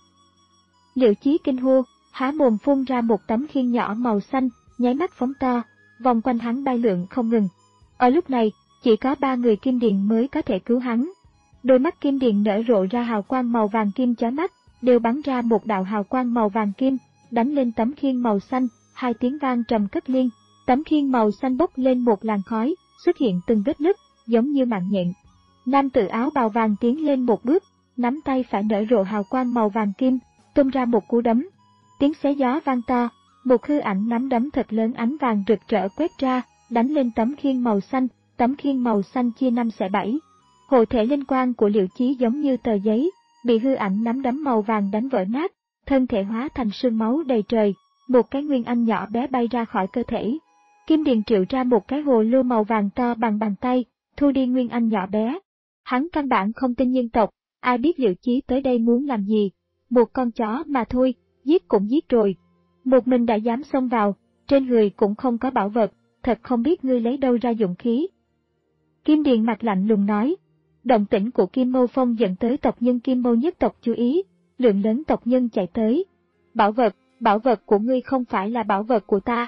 Liệu Chí kinh hô, há mồm phun ra một tấm khiên nhỏ màu xanh, nháy mắt phóng to, vòng quanh hắn bay lượn không ngừng. Ở lúc này, chỉ có ba người Kim Điền mới có thể cứu hắn. Đôi mắt Kim Điền nở rộ ra hào quang màu vàng kim chói mắt, đều bắn ra một đạo hào quang màu vàng kim, đánh lên tấm khiên màu xanh, hai tiếng vang trầm cất liên, tấm khiên màu xanh bốc lên một làn khói, xuất hiện từng vết nứt, giống như mạng nhện. Nam tử áo bào vàng tiến lên một bước, nắm tay phải nở rộ hào quang màu vàng kim, tung ra một cú đấm. Tiếng xé gió vang to, một hư ảnh nắm đấm thật lớn ánh vàng rực rỡ quét ra, đánh lên tấm khiên màu xanh, tấm khiên màu xanh chia năm xẻ bảy. Hộ thể linh quang của Liệu Chí giống như tờ giấy, bị hư ảnh nắm đấm màu vàng đánh vỡ nát, thân thể hóa thành sương máu đầy trời, một cái nguyên anh nhỏ bé bay ra khỏi cơ thể. Kim Điền triệu ra một cái hồ lô màu vàng to bằng bàn tay, thu đi nguyên anh nhỏ bé. Hắn căn bản không tin nhân tộc, ai biết Liệu Chí tới đây muốn làm gì, một con chó mà thôi, giết cũng giết rồi. Một mình đã dám xông vào, trên người cũng không có bảo vật, thật không biết ngươi lấy đâu ra dụng khí. Kim Điền mặt lạnh lùng nói, động tĩnh của Kim Mâu Phong dẫn tới tộc nhân Kim Mâu nhất tộc chú ý, lượng lớn tộc nhân chạy tới. Bảo vật, bảo vật của ngươi không phải là bảo vật của ta.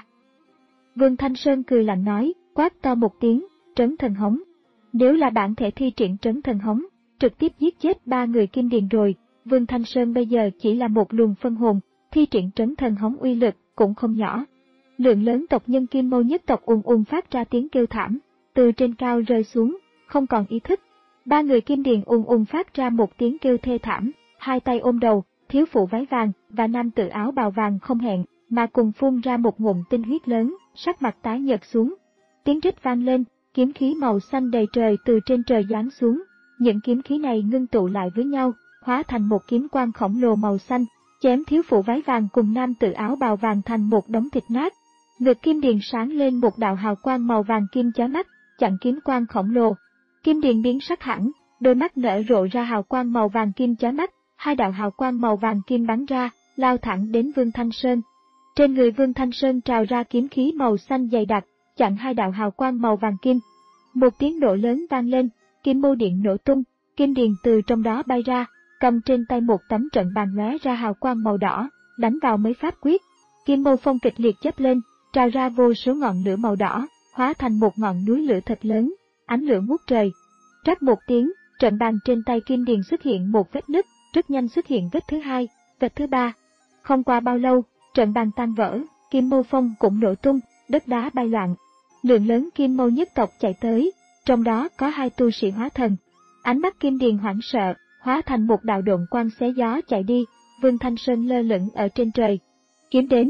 Vương Thanh Sơn cười lạnh nói, quát to một tiếng, trấn thần hống. Nếu là bản thể thi triển trấn thần hống, trực tiếp giết chết ba người Kim Điền rồi, Vương Thanh Sơn bây giờ chỉ là một luồng phân hồn, thi triển trấn thần hống uy lực cũng không nhỏ. Lượng lớn tộc nhân Kim Mâu nhất tộc ùn ùn phát ra tiếng kêu thảm, từ trên cao rơi xuống, không còn ý thức. Ba người Kim Điền ùn ùn phát ra một tiếng kêu thê thảm, hai tay ôm đầu, thiếu phụ váy vàng và nam tử áo bào vàng không hẹn mà cùng phun ra một ngụm tinh huyết lớn, sắc mặt tái nhợt xuống. Tiếng rít vang lên, kiếm khí màu xanh đầy trời từ trên trời giáng xuống, những kiếm khí này ngưng tụ lại với nhau, hóa thành một kiếm quang khổng lồ màu xanh, chém thiếu phụ váy vàng cùng nam tử áo bào vàng thành một đống thịt nát. Ngực Kim Điền sáng lên một đạo hào quang màu vàng kim chói mắt, chặn kiếm quang khổng lồ. Kim Điền biến sắc hẳn, đôi mắt nở rộ ra hào quang màu vàng kim chói mắt, hai đạo hào quang màu vàng kim bắn ra, lao thẳng đến Vương Thanh Sơn. Trên người Vương Thanh Sơn trào ra kiếm khí màu xanh dày đặc, chặn hai đạo hào quang màu vàng kim. Một tiếng nổ lớn vang lên, kim mâu điện nổ tung, Kim Điền từ trong đó bay ra, cầm trên tay một tấm trận bàn lóe ra hào quang màu đỏ, đánh vào mấy pháp quyết. Kim mâu phong kịch liệt chớp lên, trào ra vô số ngọn lửa màu đỏ, hóa thành một ngọn núi lửa thật lớn, ánh lửa ngút trời. Rắc một tiếng, trận bàn trên tay Kim Điền xuất hiện một vết nứt, rất nhanh xuất hiện vết thứ hai, vết thứ ba. Không qua bao lâu, trận bàn tan vỡ, kim mâu phong cũng nổ tung, đất đá bay loạn. Lượng lớn kim mâu nhất tộc chạy tới, trong đó có hai tu sĩ hóa thần. Ánh mắt Kim Điền hoảng sợ, hóa thành một đạo độn quang xé gió chạy đi. Vương Thanh Sơn lơ lửng ở trên trời. Kiếm đến.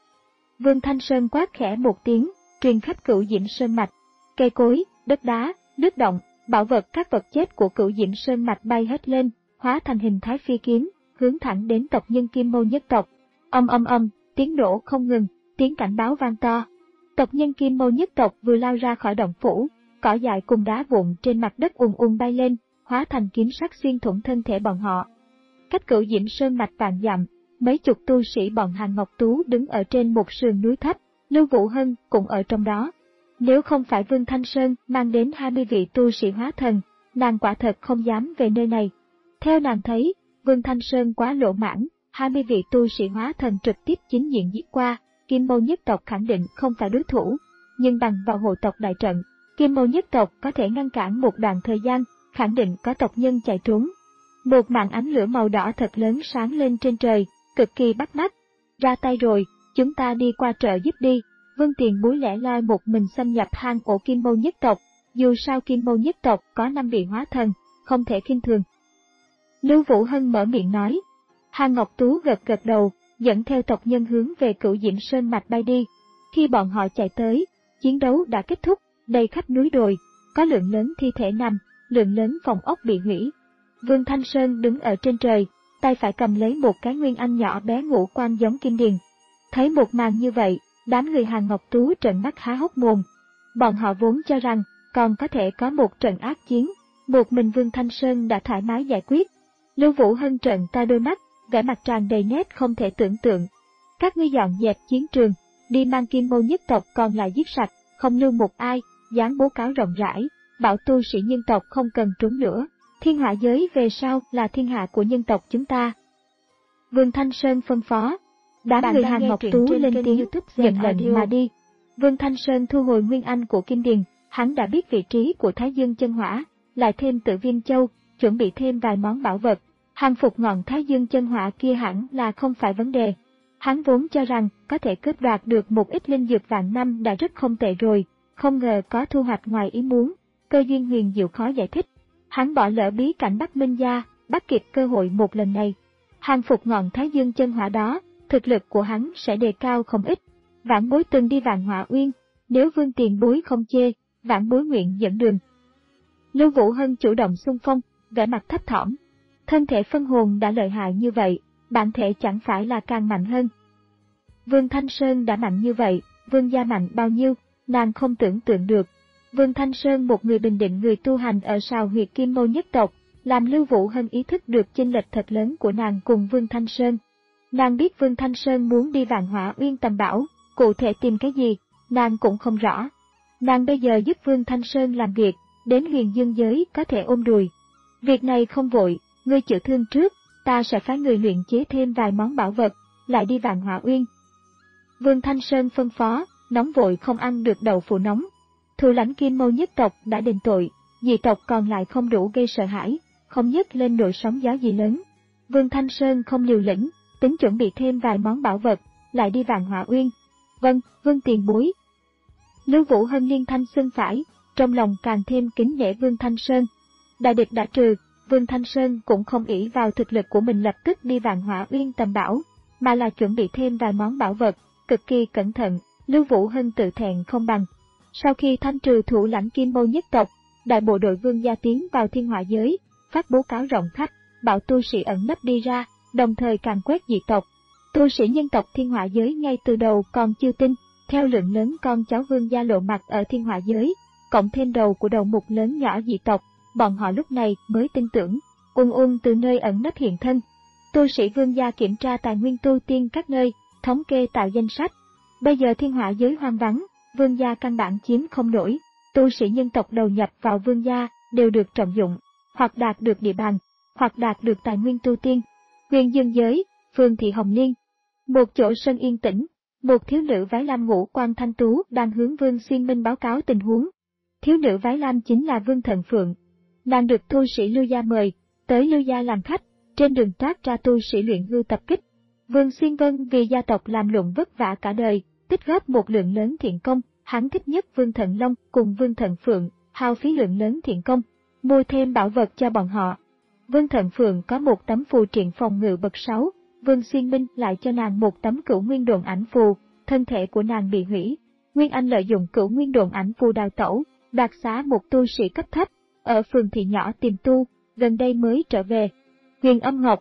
Vương Thanh Sơn quát khẽ một tiếng, truyền khắp Cửu Diễm Sơn mạch. Cây cối, đất đá, nước động, bảo vật các vật chết của Cửu Diễm Sơn mạch bay hết lên, hóa thành hình thái phi kiếm, hướng thẳng đến tộc nhân Kim Mâu nhất tộc. Âm âm âm, tiếng nổ không ngừng, tiếng cảnh báo vang to. Tộc nhân Kim Mâu nhất tộc vừa lao ra khỏi động phủ, cỏ dại cùng đá vụn trên mặt đất ùn ùn bay lên, hóa thành kiếm sắc xuyên thủng thân thể bọn họ. Cách Cửu Diễm Sơn mạch vạn dặm, mấy chục tu sĩ bọn Hàn Ngọc Tú đứng ở trên một sườn núi thấp, Lưu Vũ Hân cũng ở trong đó. Nếu không phải Vương Thanh Sơn mang đến hai mươi vị tu sĩ hóa thần, nàng quả thật không dám về nơi này. Theo nàng thấy, Vương Thanh Sơn quá lỗ mãn, hai mươi vị tu sĩ hóa thần trực tiếp chính diện giết qua, Kim Mâu nhất tộc khẳng định không phải đối thủ, nhưng bằng vào hộ tộc đại trận, Kim Mâu nhất tộc có thể ngăn cản một đoạn thời gian, khẳng định có tộc nhân chạy trốn. Một màn ánh lửa màu đỏ thật lớn sáng lên trên trời, cực kỳ bắt mắt. Ra tay rồi, chúng ta đi qua trợ giúp đi. Vương Tiền Bối lẻ loi một mình xâm nhập hang ổ Kim Mâu nhất tộc, dù sao Kim Mâu nhất tộc có năm vị hóa thần, không thể khinh thường. Lưu Vũ Hân mở miệng nói. Hàn Ngọc Tú gật gật đầu, dẫn theo tộc nhân hướng về Cửu Diễm Sơn mạch bay đi. Khi bọn họ chạy tới, chiến đấu đã kết thúc, đầy khắp núi đồi, có lượng lớn thi thể nằm, lượng lớn phòng ốc bị hủy. Vương Thanh Sơn đứng ở trên trời, tay phải cầm lấy một cái nguyên anh nhỏ bé ngũ quan giống Kim Điền. Thấy một màn như vậy, đám người Hàn Ngọc Tú trợn mắt há hốc mồm. Bọn họ vốn cho rằng còn có thể có một trận ác chiến, một mình Vương Thanh Sơn đã thoải mái giải quyết. Lưu Vũ Hân trợn to đôi mắt, vẻ mặt tràn đầy nét không thể tưởng tượng. Các ngươi dọn dẹp chiến trường, đi mang Kim Mâu nhất tộc còn lại giết sạch, không lưu một ai, dán bố cáo rộng rãi, bảo tu sĩ nhân tộc không cần trốn nữa. Thiên Hỏa giới về sau là thiên hạ của nhân tộc chúng ta. Vương Thanh Sơn phân phó. Đám Bạn người Hàn Ngọc Tú lên tiếng, nhận lệnh mà đi. Vương Thanh Sơn thu hồi nguyên anh của Kim Điền, hắn đã biết vị trí của Thái Dương chân hỏa, lại thêm Tử Viêm Châu, chuẩn bị thêm vài món bảo vật. Hàng phục ngọn Thái Dương chân hỏa kia hẳn là không phải vấn đề. Hắn vốn cho rằng có thể cướp đoạt được một ít linh dược vạn năm đã rất không tệ rồi, không ngờ có thu hoạch ngoài ý muốn, cơ duyên huyền diệu khó giải thích. Hắn bỏ lỡ bí cảnh Bắc Minh Gia, bắt kịp cơ hội một lần này. Hàng phục ngọn Thái Dương chân hỏa đó, thực lực của hắn sẽ đề cao không ít. Vãn Bối từng đi Vạn Hỏa Uyên, nếu Vương Tiền Bối không chê, Vãn Bối nguyện dẫn đường. Lưu Vũ Hân chủ động xung phong, vẻ mặt thấp thỏm. Thân thể phân hồn đã lợi hại như vậy, bản thể chẳng phải là càng mạnh hơn. Vương Thanh Sơn đã mạnh như vậy, Vương gia mạnh bao nhiêu, nàng không tưởng tượng được. Vương Thanh Sơn một người bình định người tu hành ở sào huyệt Kim Mâu nhất tộc, làm Lưu Vũ Hân ý thức được chênh lệch thật lớn của nàng cùng Vương Thanh Sơn. Nàng biết Vương Thanh Sơn muốn đi Vạn Hỏa Uyên tầm bảo, cụ thể tìm cái gì, nàng cũng không rõ. Nàng bây giờ giúp Vương Thanh Sơn làm việc, đến Huyền Dương giới có thể ôm đùi. Việc này không vội, ngươi chữa thương trước, ta sẽ phái người luyện chế thêm vài món bảo vật, lại đi Vạn Hỏa Uyên. Vương Thanh Sơn phân phó, nóng vội không ăn được đậu phụ nóng. Thủ lãnh Kim Mâu nhất tộc đã đền tội, dị tộc còn lại không đủ gây sợ hãi, không nhấc lên nổi sóng gió gì lớn. Vương Thanh Sơn không liều lĩnh, tính chuẩn bị thêm vài món bảo vật, lại đi Vạn Hỏa Uyên. Vâng, Vương Tiền Bối. Lưu Vũ Hân liên thanh xưng phải, trong lòng càng thêm kính nể Vương Thanh Sơn. Đại địch đã trừ, Vương Thanh Sơn cũng không ỷ vào thực lực của mình lập tức đi Vạn Hỏa Uyên tầm bảo, mà là chuẩn bị thêm vài món bảo vật, cực kỳ cẩn thận. Lưu Vũ Hân tự thẹn không bằng. Sau khi thanh trừ thủ lãnh Kim Mâu nhất tộc, đại bộ đội Vương gia tiến vào Thiên Hỏa giới, phát bố cáo rộng khắp, bảo tu sĩ ẩn nấp đi ra, đồng thời càn quét dị tộc. Tu sĩ nhân tộc Thiên Hỏa giới ngay từ đầu còn chưa tin, theo lượng lớn con cháu Vương gia lộ mặt ở Thiên Hỏa giới, cộng thêm đầu của đầu mục lớn nhỏ dị tộc, bọn họ lúc này mới tin tưởng. Ung ung từ nơi ẩn nấp hiện thân. Tu sĩ Vương gia kiểm tra tài nguyên tu tiên các nơi, thống kê tạo danh sách. Bây giờ Thiên Hỏa giới hoang vắng, vương gia căn bản chiếm không nổi, tu sĩ nhân tộc đầu nhập vào vương gia đều được trọng dụng, hoặc đạt được địa bàn, hoặc đạt được tài nguyên tu tiên. Huyền Dương giới, Phương thị Hồng Liên. Một chỗ sân yên tĩnh, một thiếu nữ váy lam ngũ quan thanh tú đang hướng Vương Xuyên Minh báo cáo tình huống. Thiếu nữ váy lam chính là Vương Thần Phượng. Nàng được tu sĩ Lưu Gia mời, tới Lưu Gia làm khách, trên đường toát ra tu sĩ luyện hư tập kích. Vương Xuyên Vân vì gia tộc làm lụng vất vả cả đời, tích góp một lượng lớn thiện công, hắn thích nhất Vương Thần Long cùng Vương Thần Phượng, hao phí lượng lớn thiện công, mua thêm bảo vật cho bọn họ. Vương Thần Phượng có một tấm phù triện phòng ngự bậc sáu, Vương Xuyên Minh lại cho nàng một tấm cửu nguyên độn ảnh phù, thân thể của nàng bị hủy. Nguyên Anh lợi dụng cửu nguyên độn ảnh phù đào tẩu, đoạt xá một tu sĩ cấp thấp, ở phường thị nhỏ tìm tu, gần đây mới trở về. Huyền Âm Ngọc.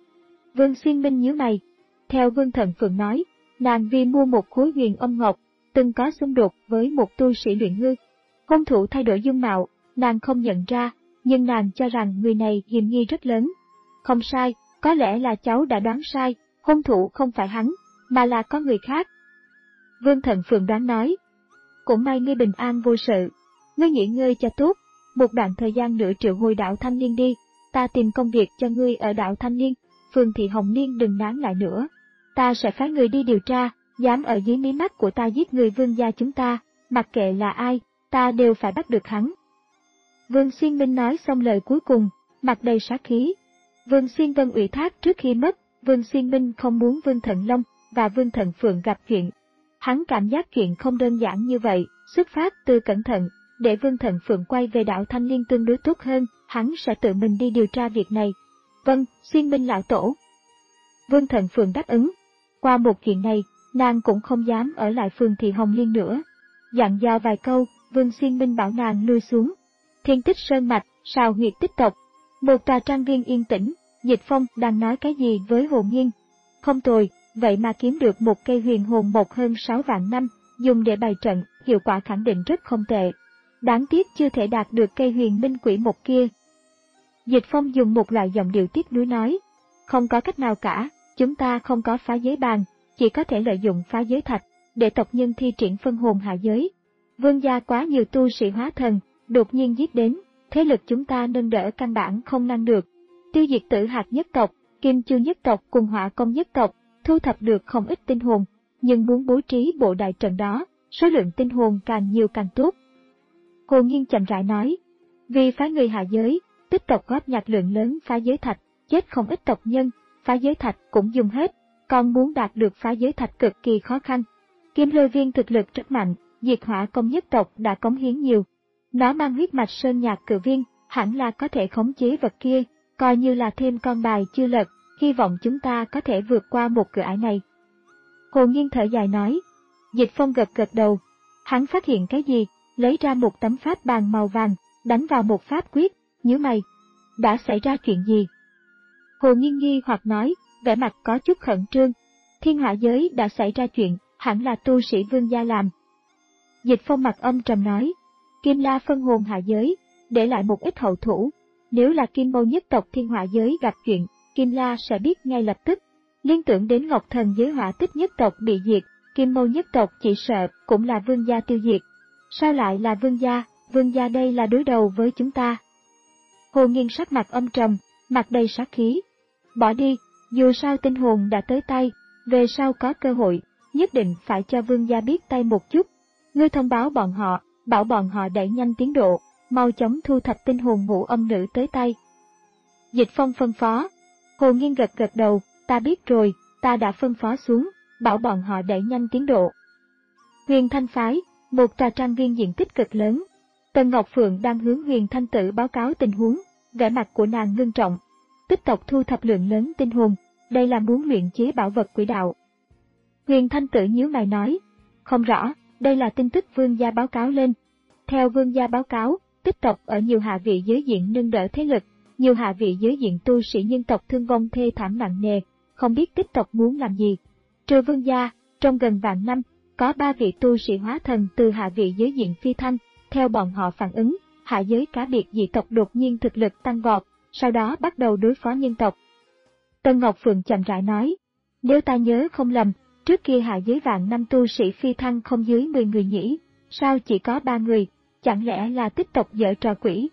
Vương Xuyên Minh nhíu mày. Theo Vương Thần Phượng nói, nàng vì mua một khối huyền âm ngọc, từng có xung đột với một tu sĩ luyện hư. Hung thủ thay đổi dung mạo, nàng không nhận ra, nhưng nàng cho rằng người này hiềm nghi rất lớn. Không sai, có lẽ là cháu đã đoán sai, hung thủ không phải hắn, mà là có người khác. Vương Thần Phượng đoán nói. Cũng may ngươi bình an vô sự, ngươi nghỉ ngơi cho tốt, một đoạn thời gian nữa triệu hồi đảo Thanh Liên đi, ta tìm công việc cho ngươi ở đảo Thanh Liên, Phương thị Hồng Liên đừng nán lại nữa. Ta sẽ phái người đi điều tra, dám ở dưới mí mắt của ta giết người vương gia chúng ta, mặc kệ là ai, ta đều phải bắt được hắn. Vương Xuyên Minh nói xong lời cuối cùng, mặt đầy sát khí. Vương Xuyên Vân ủy thác trước khi mất, Vương Xuyên Minh không muốn Vương Thần Long và Vương Thần Phượng gặp chuyện. Hắn cảm giác chuyện không đơn giản như vậy, xuất phát từ cẩn thận, để Vương Thần Phượng quay về đảo Thanh Liên tương đối tốt hơn, hắn sẽ tự mình đi điều tra việc này. Vâng, Xuyên Minh lão tổ. Vương Thần Phượng đáp ứng. Qua một chuyện này, nàng cũng không dám ở lại Phương thị Hồng Liên nữa. Dặn dò vài câu, Vương Xuyên Minh bảo nàng lui xuống. Thiên Tích Sơn Mạch, Sào Huyệt Tích Tộc. Một tòa trang viên yên tĩnh, Dịch Phong đang nói cái gì với Hồ Nghiên. Không tồi, vậy mà kiếm được một cây huyền hồn mộc hơn sáu vạn năm, dùng để bày trận, hiệu quả khẳng định rất không tệ. Đáng tiếc chưa thể đạt được cây huyền minh quỷ mộc kia. Dịch Phong dùng một loại giọng điệu tiếc nuối nói. Không có cách nào cả, chúng ta không có phá giới bàn, chỉ có thể lợi dụng phá giới thạch, để tộc nhân thi triển phân hồn hạ giới. Vương gia quá nhiều tu sĩ hóa thần, đột nhiên giết đến, thế lực chúng ta nâng đỡ căn bản không năng được. Tiêu diệt Tử Hạt nhất tộc, Kim Chu nhất tộc cùng Hỏa Công nhất tộc, thu thập được không ít tinh hồn, nhưng muốn bố trí bộ đại trận đó, số lượng tinh hồn càng nhiều càng tốt. Hồ Nghiên chậm rãi nói, vì phá người hạ giới, Tích tộc góp nhặt lượng lớn phá giới thạch, chết không ít tộc nhân, phá giới thạch cũng dùng hết, còn muốn đạt được phá giới thạch cực kỳ khó khăn. Kim Lôi Viên thực lực rất mạnh, Diệt Hỏa Công nhất tộc đã cống hiến nhiều. Nó mang huyết mạch sơn nhạc cự viên, hẳn là có thể khống chế vật kia, coi như là thêm con bài chưa lật, hy vọng chúng ta có thể vượt qua một cửa ải này. Hồ Nghiên thở dài nói. Dịch Phong gật gật đầu. Hắn phát hiện cái gì, lấy ra một tấm pháp bàn màu vàng, đánh vào một pháp quyết, nhíu mày. Đã xảy ra chuyện gì? Hồ Nghiên nghi hoặc nói, vẻ mặt có chút khẩn trương. Thiên Hỏa giới đã xảy ra chuyện, hẳn là tu sĩ Vương gia làm. Dịch Phong mặt âm trầm nói, Kim La phân hồn hạ giới, để lại một ít hậu thủ. Nếu là Kim Mâu nhất tộc Thiên Hỏa giới gặp chuyện, Kim La sẽ biết ngay lập tức. Liên tưởng đến Ngọc Thần giới Hỏa Tích nhất tộc bị diệt, Kim Mâu nhất tộc chỉ sợ cũng là Vương gia tiêu diệt. Sao lại là Vương gia? Vương gia đây là đối đầu với chúng ta. Hồ Nghiên sắc mặt âm trầm, mặt đầy sát khí. Bỏ đi, dù sao tinh hồn đã tới tay, về sau có cơ hội, nhất định phải cho Vương gia biết tay một chút. Ngươi thông báo bọn họ, bảo bọn họ đẩy nhanh tiến độ, mau chóng thu thập tinh hồn ngũ âm nữ tới tay. Dịch Phong phân phó. Hồ Nghiên gật gật đầu, ta biết rồi, ta đã phân phó xuống, bảo bọn họ đẩy nhanh tiến độ. Huyền Thanh phái, một tòa trang viên diện tích cực lớn. Tần Ngọc Phượng đang hướng Huyền Thanh Tử báo cáo tình huống, vẻ mặt của nàng ngưng trọng. Tích tộc thu thập lượng lớn tinh hồn, đây là muốn luyện chế bảo vật quỷ đạo. Huyền Thanh Tử nhíu mày nói, không rõ, đây là tin tức Vương gia báo cáo lên. Theo Vương gia báo cáo, tích tộc ở nhiều hạ vị giới diện nâng đỡ thế lực, nhiều hạ vị giới diện tu sĩ nhân tộc thương vong thê thảm nặng nề, không biết tích tộc muốn làm gì. Trừ Vương gia, trong gần vạn năm, có ba vị tu sĩ hóa thần từ hạ vị giới diện phi thăng, theo bọn họ phản ứng, hạ giới cá biệt dị tộc đột nhiên thực lực tăng vọt, sau đó bắt đầu đối phó nhân tộc. Tân Ngọc Phượng chậm rãi nói, nếu ta nhớ không lầm, Trước kia hạ giới vạn năm tu sĩ phi thăng không dưới mười người nhỉ, sao chỉ có ba người, chẳng lẽ là tích tộc giở trò quỷ?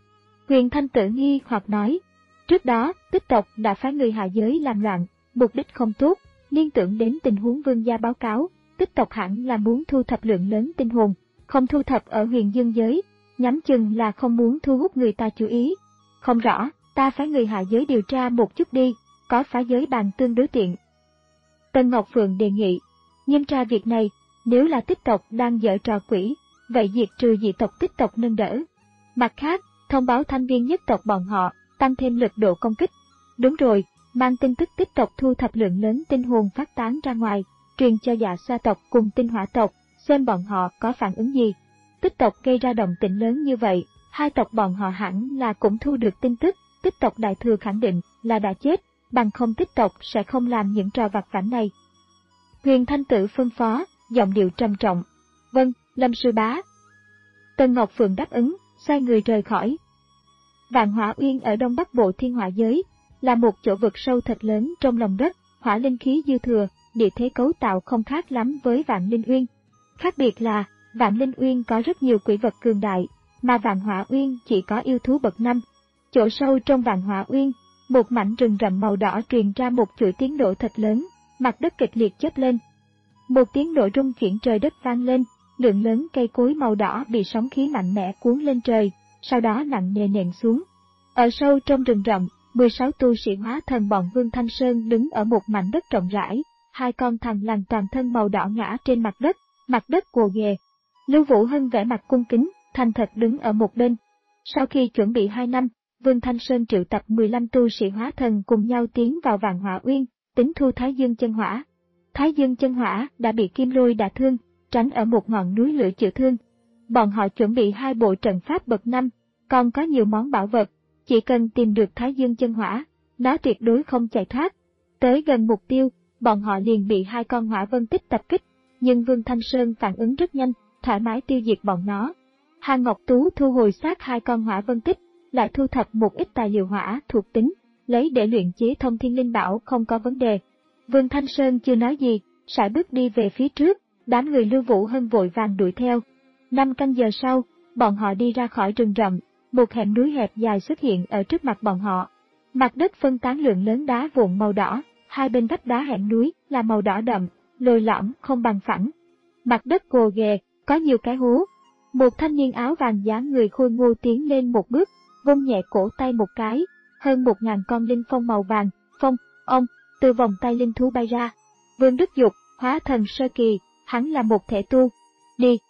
Huyền Thanh Tử nghi hoặc nói, trước đó, tích tộc đã phái người hạ giới làm loạn, mục đích không tốt, liên tưởng đến tình huống vương gia báo cáo, tích tộc hẳn là muốn thu thập lượng lớn tinh hồn, không thu thập ở huyền dương giới, nhắm chừng là không muốn thu hút người ta chú ý. Không rõ, ta phái người hạ giới điều tra một chút đi, có phá giới bàn tương đối tiện. Tân Ngọc Phượng đề nghị, nghiêm tra việc này, nếu là tích tộc đang giở trò quỷ, vậy diệt trừ dị tộc tích tộc nâng đỡ. Mặt khác, thông báo thanh viên nhất tộc bọn họ, tăng thêm lực độ công kích. Đúng rồi, mang tin tức tích tộc thu thập lượng lớn tinh hồn phát tán ra ngoài, truyền cho Dạ Xoa tộc cùng Tinh Hỏa tộc, xem bọn họ có phản ứng gì. Tích tộc gây ra động tĩnh lớn như vậy, hai tộc bọn họ hẳn là cũng thu được tin tức, tích tộc đại thừa khẳng định là đã chết, bằng không tích tộc sẽ không làm những trò vặt vãnh này. Huyền Thanh Tử phân phó, giọng điệu trầm trọng. Vâng, Lâm sư bá. Tân Ngọc Phượng đáp ứng, xoay người rời khỏi. Vạn Hỏa Uyên ở đông bắc bộ Thiên Hỏa giới, là một chỗ vực sâu thật lớn trong lòng đất, hỏa linh khí dư thừa, địa thế cấu tạo không khác lắm với Vạn Linh Uyên. Khác biệt là, Vạn Linh Uyên có rất nhiều quỷ vật cường đại, mà Vạn Hỏa Uyên chỉ có yêu thú bậc năm. Chỗ sâu trong Vạn Hỏa Uyên, một mảnh rừng rậm màu đỏ truyền ra một chuỗi tiếng nổ thật lớn, mặt đất kịch liệt chớp lên. Một tiếng nổ rung chuyển trời đất vang lên, lượng lớn cây cối màu đỏ bị sóng khí mạnh mẽ cuốn lên trời, sau đó nặng nề nện xuống. Ở sâu trong rừng rậm, mười sáu tu sĩ hóa thần bọn Vương Thanh Sơn đứng ở một mảnh đất rộng rãi, hai con thằn lằn toàn thân màu đỏ ngã trên mặt đất, mặt đất gồ ghề. Lưu Vũ Hân vẻ mặt cung kính, thành thật đứng ở một bên. Sau khi chuẩn bị hai năm, Vương Thanh Sơn triệu tập mười lăm tu sĩ hóa thần cùng nhau tiến vào Vạn Hỏa Uyên, tính thu Thái Dương chân hỏa. Thái Dương chân hỏa đã bị kim lôi đả thương, tránh ở một ngọn núi lửa chữa thương. Bọn họ chuẩn bị hai bộ trận pháp bậc năm, còn có nhiều món bảo vật, chỉ cần tìm được Thái Dương chân hỏa, nó tuyệt đối không chạy thoát. Tới gần mục tiêu, bọn họ liền bị hai con hỏa vân tích tập kích, nhưng Vương Thanh Sơn phản ứng rất nhanh, thoải mái tiêu diệt bọn nó. Hàn Ngọc Tú thu hồi xác hai con hỏa vân tích, lại thu thập một ít tài liệu hỏa thuộc tính, lấy để luyện chế thông thiên linh bảo không có vấn đề. Vương Thanh Sơn chưa nói gì, sải bước đi về phía trước, đám người Lưu Vũ Hân vội vàng đuổi theo. Năm canh giờ sau, bọn họ đi ra khỏi rừng rậm, một hẻm núi hẹp dài xuất hiện ở trước mặt bọn họ. Mặt đất phân tán lượng lớn đá vụn màu đỏ, hai bên vách đá hẻm núi là màu đỏ đậm, lồi lõm không bằng phẳng. Mặt đất gồ ghề, có nhiều cái hố. Một thanh niên áo vàng dáng người khôi ngô tiến lên một bước, vung nhẹ cổ tay một cái, hơn một ngàn con linh phong màu vàng, phong, ông, từ vòng tay linh thú bay ra. Vương Đức Dục, hóa thần sơ kỳ, hắn là một thể tu. Đi!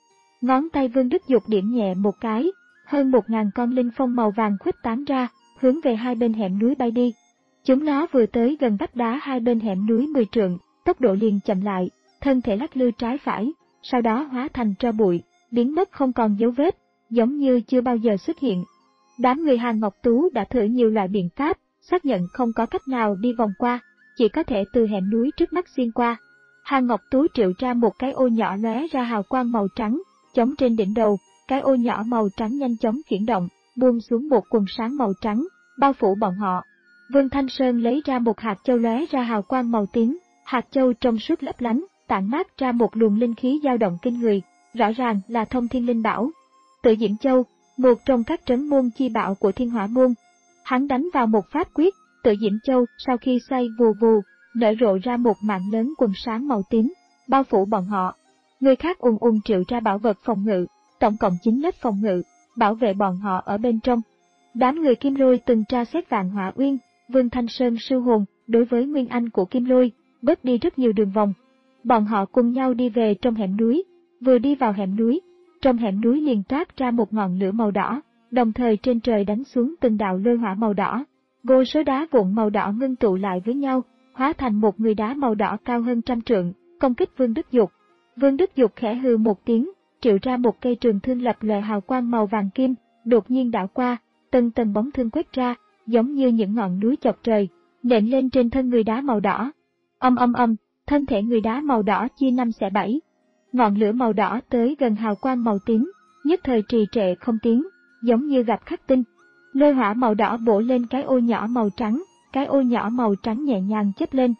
Ngón tay Vương Đức Dục điểm nhẹ một cái, hơn một ngàn con linh phong màu vàng khuếch tán ra, hướng về hai bên hẻm núi bay đi. Chúng nó vừa tới gần vách đá hai bên hẻm núi mười trượng, tốc độ liền chậm lại, thân thể lắc lư trái phải, sau đó hóa thành tro bụi, biến mất không còn dấu vết, giống như chưa bao giờ xuất hiện. Đám người Hàn Ngọc Tú đã thử nhiều loại biện pháp, xác nhận không có cách nào đi vòng qua, chỉ có thể từ hẻm núi trước mắt xuyên qua. Hàn Ngọc Tú triệu ra một cái ô nhỏ lóe ra hào quang màu trắng, chống trên đỉnh đầu, cái ô nhỏ màu trắng nhanh chóng chuyển động, buông xuống một quần sáng màu trắng, bao phủ bọn họ. Vương Thanh Sơn lấy ra một hạt châu lóe ra hào quang màu tím, hạt châu trong suốt lấp lánh, tản mát ra một luồng linh khí dao động kinh người, rõ ràng là thông thiên linh bảo. Tự Diễm Châu, một trong các trấn môn chi bảo của Thiên Hỏa môn. Hắn đánh vào một pháp quyết, Tự Diễm Châu sau khi xoay vù vù, nở rộ ra một mạng lớn quần sáng màu tím, bao phủ bọn họ. Người khác ùn ùn triệu ra bảo vật phòng ngự, tổng cộng chín lớp phòng ngự, bảo vệ bọn họ ở bên trong. Đám người Kim Lôi từng tra xét Vạn Hỏa Uyên, Vương Thanh Sơn sư hồn, đối với nguyên anh của Kim Lôi, bớt đi rất nhiều đường vòng. Bọn họ cùng nhau đi về trong hẻm núi, vừa đi vào hẻm núi, trong hẻm núi liền toát ra một ngọn lửa màu đỏ, đồng thời trên trời đánh xuống từng đạo lôi hỏa màu đỏ. Vô số đá vụn màu đỏ ngưng tụ lại với nhau, hóa thành một người đá màu đỏ cao hơn trăm trượng, công kích Vương Đức Dục. Vương Đức Dục khẽ hừ một tiếng, triệu ra một cây trường thương lập lòe hào quang màu vàng kim, đột nhiên đảo qua, từng tầng bóng thương quét ra, giống như những ngọn núi chọc trời, nện lên trên thân người đá màu đỏ. Âm âm âm, thân thể người đá màu đỏ chia năm xẻ bảy. Ngọn lửa màu đỏ tới gần hào quang màu tím, nhất thời trì trệ không tiến, giống như gặp khắc tinh. Lôi hỏa màu đỏ bổ lên cái ô nhỏ màu trắng, cái ô nhỏ màu trắng nhẹ nhàng chớp lên.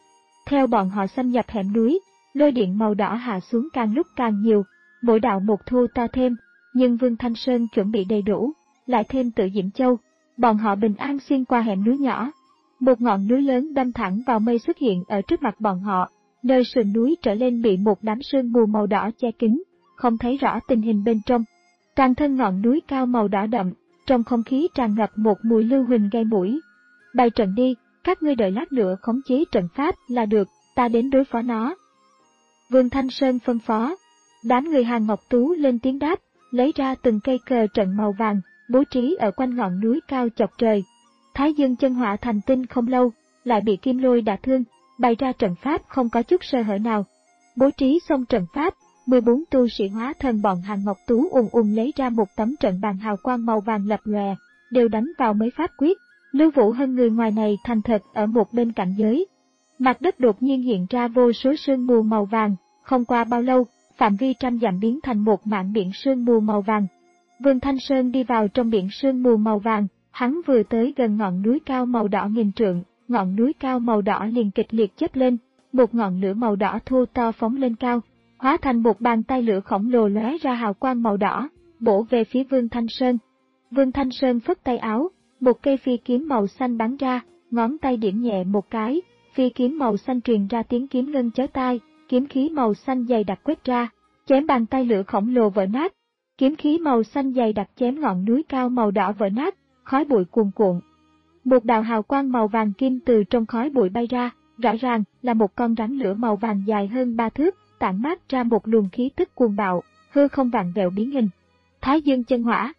Theo bọn họ xâm nhập hẻm núi, lôi điện màu đỏ hạ xuống càng lúc càng nhiều, mỗi đạo một thu to thêm, nhưng Vương Thanh Sơn chuẩn bị đầy đủ, lại thêm Tự Diễm Châu, bọn họ bình an xuyên qua hẻm núi nhỏ. Một ngọn núi lớn đâm thẳng vào mây xuất hiện ở trước mặt bọn họ, nơi sườn núi trở lên bị một đám sương mù màu đỏ che kín, không thấy rõ tình hình bên trong. Toàn thân ngọn núi cao màu đỏ đậm, trong không khí tràn ngập một mùi lưu huỳnh gây mũi. Bày trận đi, các ngươi đợi lát nữa khống chế trận pháp là được, ta đến đối phó nó. Vương Thanh Sơn phân phó. Đám người Hàn Ngọc Tú lên tiếng đáp, lấy ra từng cây cờ trận màu vàng, bố trí ở quanh ngọn núi cao chọc trời. Thái Dương chân hỏa thành tinh không lâu, lại bị kim lôi đả thương, bày ra trận pháp không có chút sơ hở nào. Bố trí xong trận pháp, mười bốn tu sĩ hóa thần bọn Hàn Ngọc Tú ùn ùn lấy ra một tấm trận bàn hào quang màu vàng lập lòe, đều đánh vào mấy pháp quyết. Lưu Vũ Hân người ngoài này thành thật ở một bên cạnh giới. Mặt đất đột nhiên hiện ra vô số sương mù màu vàng, không qua bao lâu, phạm vi trăm dặm biến thành một mảng biển sương mù màu vàng. Vương Thanh Sơn đi vào trong biển sương mù màu vàng, hắn vừa tới gần ngọn núi cao màu đỏ nghìn trượng, ngọn núi cao màu đỏ liền kịch liệt chớp lên, một ngọn lửa màu đỏ thô to phóng lên cao, hóa thành một bàn tay lửa khổng lồ lóe ra hào quang màu đỏ, bổ về phía Vương Thanh Sơn. Vương Thanh Sơn phất tay áo, một cây phi kiếm màu xanh bắn ra, ngón tay điểm nhẹ một cái, phi kiếm màu xanh truyền ra tiếng kiếm ngân chói tai, kiếm khí màu xanh dày đặc quét ra, chém bàn tay lửa khổng lồ vỡ nát. Kiếm khí màu xanh dày đặc chém ngọn núi cao màu đỏ vỡ nát, khói bụi cuồn cuộn. Một đạo hào quang màu vàng kim từ trong khói bụi bay ra, rõ ràng là một con rắn lửa màu vàng dài hơn ba thước, tản mát ra một luồng khí tức cuồng bạo, hư không vặn vẹo biến hình. Thái Dương chân hỏa.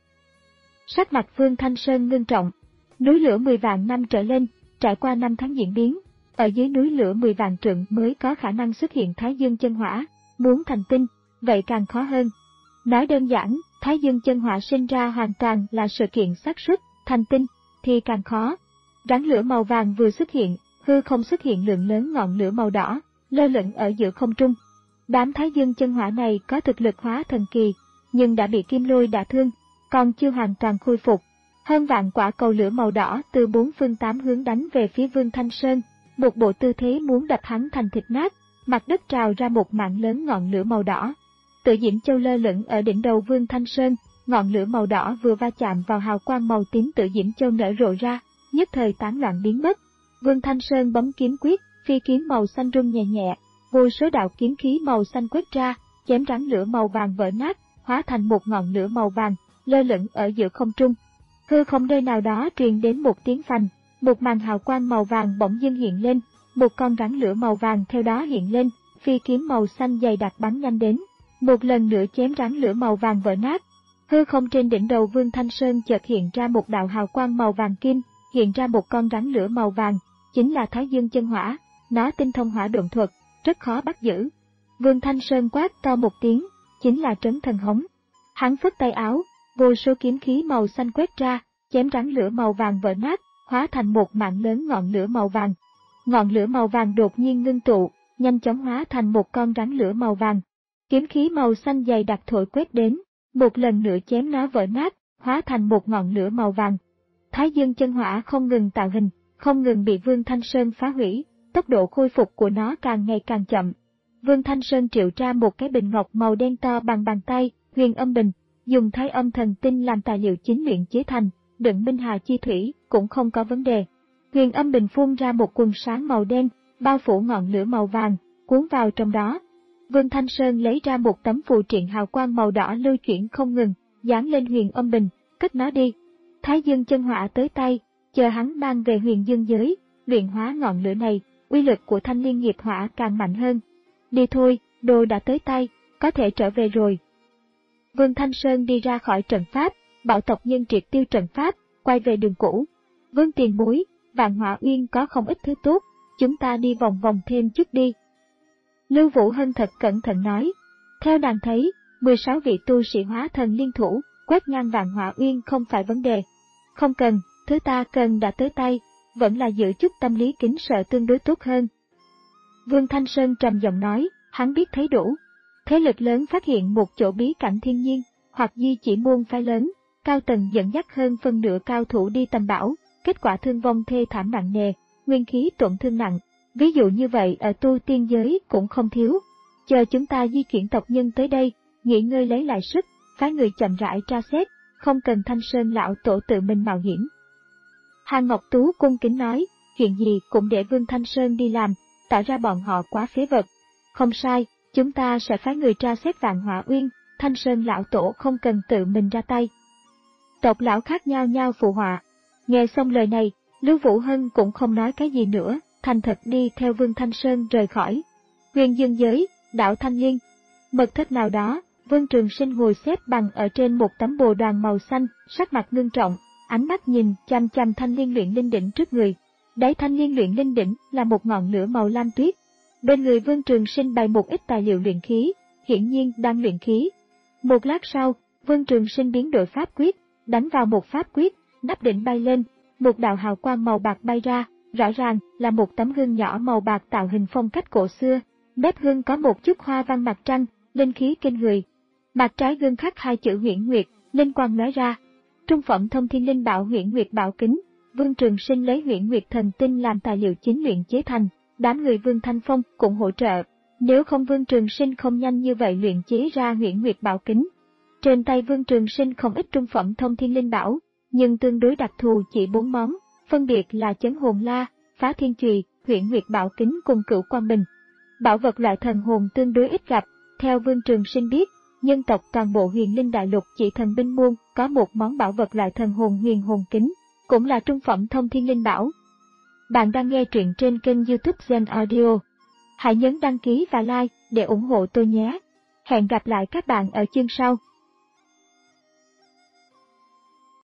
Sắc mặt Vương Thanh Sơn ngưng trọng. Núi lửa mười vạn năm trở lên, trải qua năm tháng diễn biến, ở dưới núi lửa mười vạn trượng mới có khả năng xuất hiện Thái Dương chân hỏa, muốn thành tinh, vậy càng khó hơn. Nói đơn giản, Thái Dương chân hỏa sinh ra hoàn toàn là sự kiện xác suất, thành tinh thì càng khó. Rắn lửa màu vàng vừa xuất hiện, hư không xuất hiện lượng lớn ngọn lửa màu đỏ, lơ lửng ở giữa không trung. Đám Thái Dương chân hỏa này có thực lực hóa thần kỳ, nhưng đã bị kim lôi đả thương, còn chưa hoàn toàn khôi phục. Hơn vạn quả cầu lửa màu đỏ từ bốn phương tám hướng đánh về phía Vương Thanh Sơn, một bộ tư thế muốn đập hắn thành thịt nát, mặt đất trào ra một mảng lớn ngọn lửa màu đỏ. Tự Diễm Châu lơ lửng ở đỉnh đầu Vương Thanh Sơn, ngọn lửa màu đỏ vừa va chạm vào hào quang màu tím Tự Diễm Châu nở rộ ra, nhất thời tán loạn biến mất. Vương Thanh Sơn bấm kiếm quyết, phi kiếm màu xanh rung nhẹ nhẹ, vô số đạo kiếm khí màu xanh quét ra, chém rắn lửa màu vàng vỡ nát, hóa thành một ngọn lửa màu vàng, lơ lửng ở giữa không trung. Hư không nơi nào đó truyền đến một tiếng phành, một màn hào quang màu vàng bỗng dưng hiện lên, một con rắn lửa màu vàng theo đó hiện lên, phi kiếm màu xanh dày đặc bắn nhanh đến, một lần nữa chém rắn lửa màu vàng vỡ nát. Hư không trên đỉnh đầu Vương Thanh Sơn chợt hiện ra một đạo hào quang màu vàng kim, hiện ra một con rắn lửa màu vàng, chính là Thái Dương chân hỏa, nó tinh thông hỏa độn thuật, rất khó bắt giữ. Vương Thanh Sơn quát to một tiếng, chính là Trấn Thần Hống. Hắn phất tay áo, vô số kiếm khí màu xanh quét ra, chém rắn lửa màu vàng vỡ nát, hóa thành một mạng lớn ngọn lửa màu vàng. Ngọn lửa màu vàng đột nhiên ngưng tụ, nhanh chóng hóa thành một con rắn lửa màu vàng. Kiếm khí màu xanh dày đặc thổi quét đến, một lần nữa chém nó vỡ nát, hóa thành một ngọn lửa màu vàng. Thái Dương chân hỏa không ngừng tạo hình, không ngừng bị Vương Thanh Sơn phá hủy, tốc độ khôi phục của nó càng ngày càng chậm. Vương Thanh Sơn triệu ra một cái bình ngọc màu đen to bằng bàn tay, Huyền Âm Bình, dùng Thái Âm Thần Tinh làm tài liệu chính luyện chế thành, đựng minh hà chi thủy cũng không có vấn đề. Huyền Âm Bình phun ra một quần sáng màu đen, bao phủ ngọn lửa màu vàng, cuốn vào trong đó. Vương Thanh Sơn lấy ra một tấm phù triện hào quang màu đỏ lưu chuyển không ngừng, dán lên Huyền Âm Bình, cất nó đi. Thái Dương chân hỏa tới tay, chờ hắn mang về Huyền Dương giới, luyện hóa ngọn lửa này, uy lực của thanh liên nghiệp hỏa càng mạnh hơn. Đi thôi, đồ đã tới tay, có thể trở về rồi. Vương Thanh Sơn đi ra khỏi trận pháp, bảo tộc nhân triệt tiêu trận pháp, quay về đường cũ. Vương tiền bối, Vạn Hỏa Uyên có không ít thứ tốt, chúng ta đi vòng vòng thêm chút đi. Lưu Vũ Hân thật cẩn thận nói. Theo nàng thấy, mười sáu vị tu sĩ hóa thần liên thủ, quét ngang Vạn Hỏa Uyên không phải vấn đề. Không cần, thứ ta cần đã tới tay, vẫn là giữ chút tâm lý kính sợ tương đối tốt hơn. Vương Thanh Sơn trầm giọng nói, hắn biết thấy đủ. Thế lực lớn phát hiện một chỗ bí cảnh thiên nhiên, hoặc di chỉ môn phái lớn, cao tầng dẫn dắt hơn phân nửa cao thủ đi tầm bảo, kết quả thương vong thê thảm nặng nề, nguyên khí tổn thương nặng, Ví dụ như vậy ở tu tiên giới cũng không thiếu. Chờ chúng ta di chuyển tộc nhân tới đây, nghỉ ngơi lấy lại sức, phái người chậm rãi tra xét, không cần Thanh Sơn lão tổ tự mình mạo hiểm. Hàng Ngọc Tú cung kính nói, chuyện gì cũng để Vương Thanh Sơn đi làm, tạo ra bọn họ quá phế vật. Không sai, chúng ta sẽ phái người tra xét Vạn Hỏa Uyên, Thanh Sơn lão tổ không cần tự mình ra tay. Tộc lão khác nhau nhau phụ họa. Nghe xong lời này, Lưu Vũ Hân cũng không nói cái gì nữa, thành thật đi theo Vương Thanh Sơn rời khỏi. Huyền Dương giới, đảo Thanh Liên. Mật thất nào đó, Vương Trường Sinh ngồi xếp bằng ở trên một tấm bồ đoàn màu xanh, sắc mặt ngưng trọng, ánh mắt nhìn chăm chăm thanh liên luyện linh đỉnh trước người. Đáy thanh liên luyện linh đỉnh là một ngọn lửa màu lam tuyết. Bên người Vương Trường Sinh bày một ít tài liệu luyện khí, hiển nhiên đang luyện khí. Một lát sau, Vương Trường Sinh biến đổi pháp quyết, đánh vào một pháp quyết, nắp đỉnh bay lên, một đạo hào quang màu bạc bay ra, rõ ràng là một tấm gương nhỏ màu bạc tạo hình phong cách cổ xưa. Mép gương có một chút hoa văn mặt trăng, linh khí kinh người. Mặt trái gương khắc hai chữ Huyễn Nguyệt, linh quang lóe ra. Trung phẩm thông thiên linh bảo Huyễn Nguyệt bảo kính, Vương Trường Sinh lấy Huyễn Nguyệt thần tinh làm tài liệu chính luyện chế thành, đám người Vương Thanh Phong cũng hỗ trợ. Nếu không Vương Trường Sinh không nhanh như vậy luyện chế ra Huyễn Nguyệt bảo kính. Trên tay Vương Trường Sinh không ít trung phẩm thông thiên linh bảo, nhưng tương đối đặc thù chỉ bốn món, phân biệt là Chấn Hồn La, Phá Thiên Chùy, Huyễn Nguyệt bảo kính cùng Cửu Quang Bình. Bảo vật loại thần hồn tương đối ít gặp, theo Vương Trường Sinh biết, nhân tộc toàn bộ Huyền Linh Đại Lục chỉ thần binh môn có một món bảo vật loại thần hồn Huyền Hồn Kính, cũng là trung phẩm thông thiên linh bảo. Bạn đang nghe truyện trên kênh YouTube Zen Audio. Hãy nhấn đăng ký và like để ủng hộ tôi nhé. Hẹn gặp lại các bạn ở chương sau.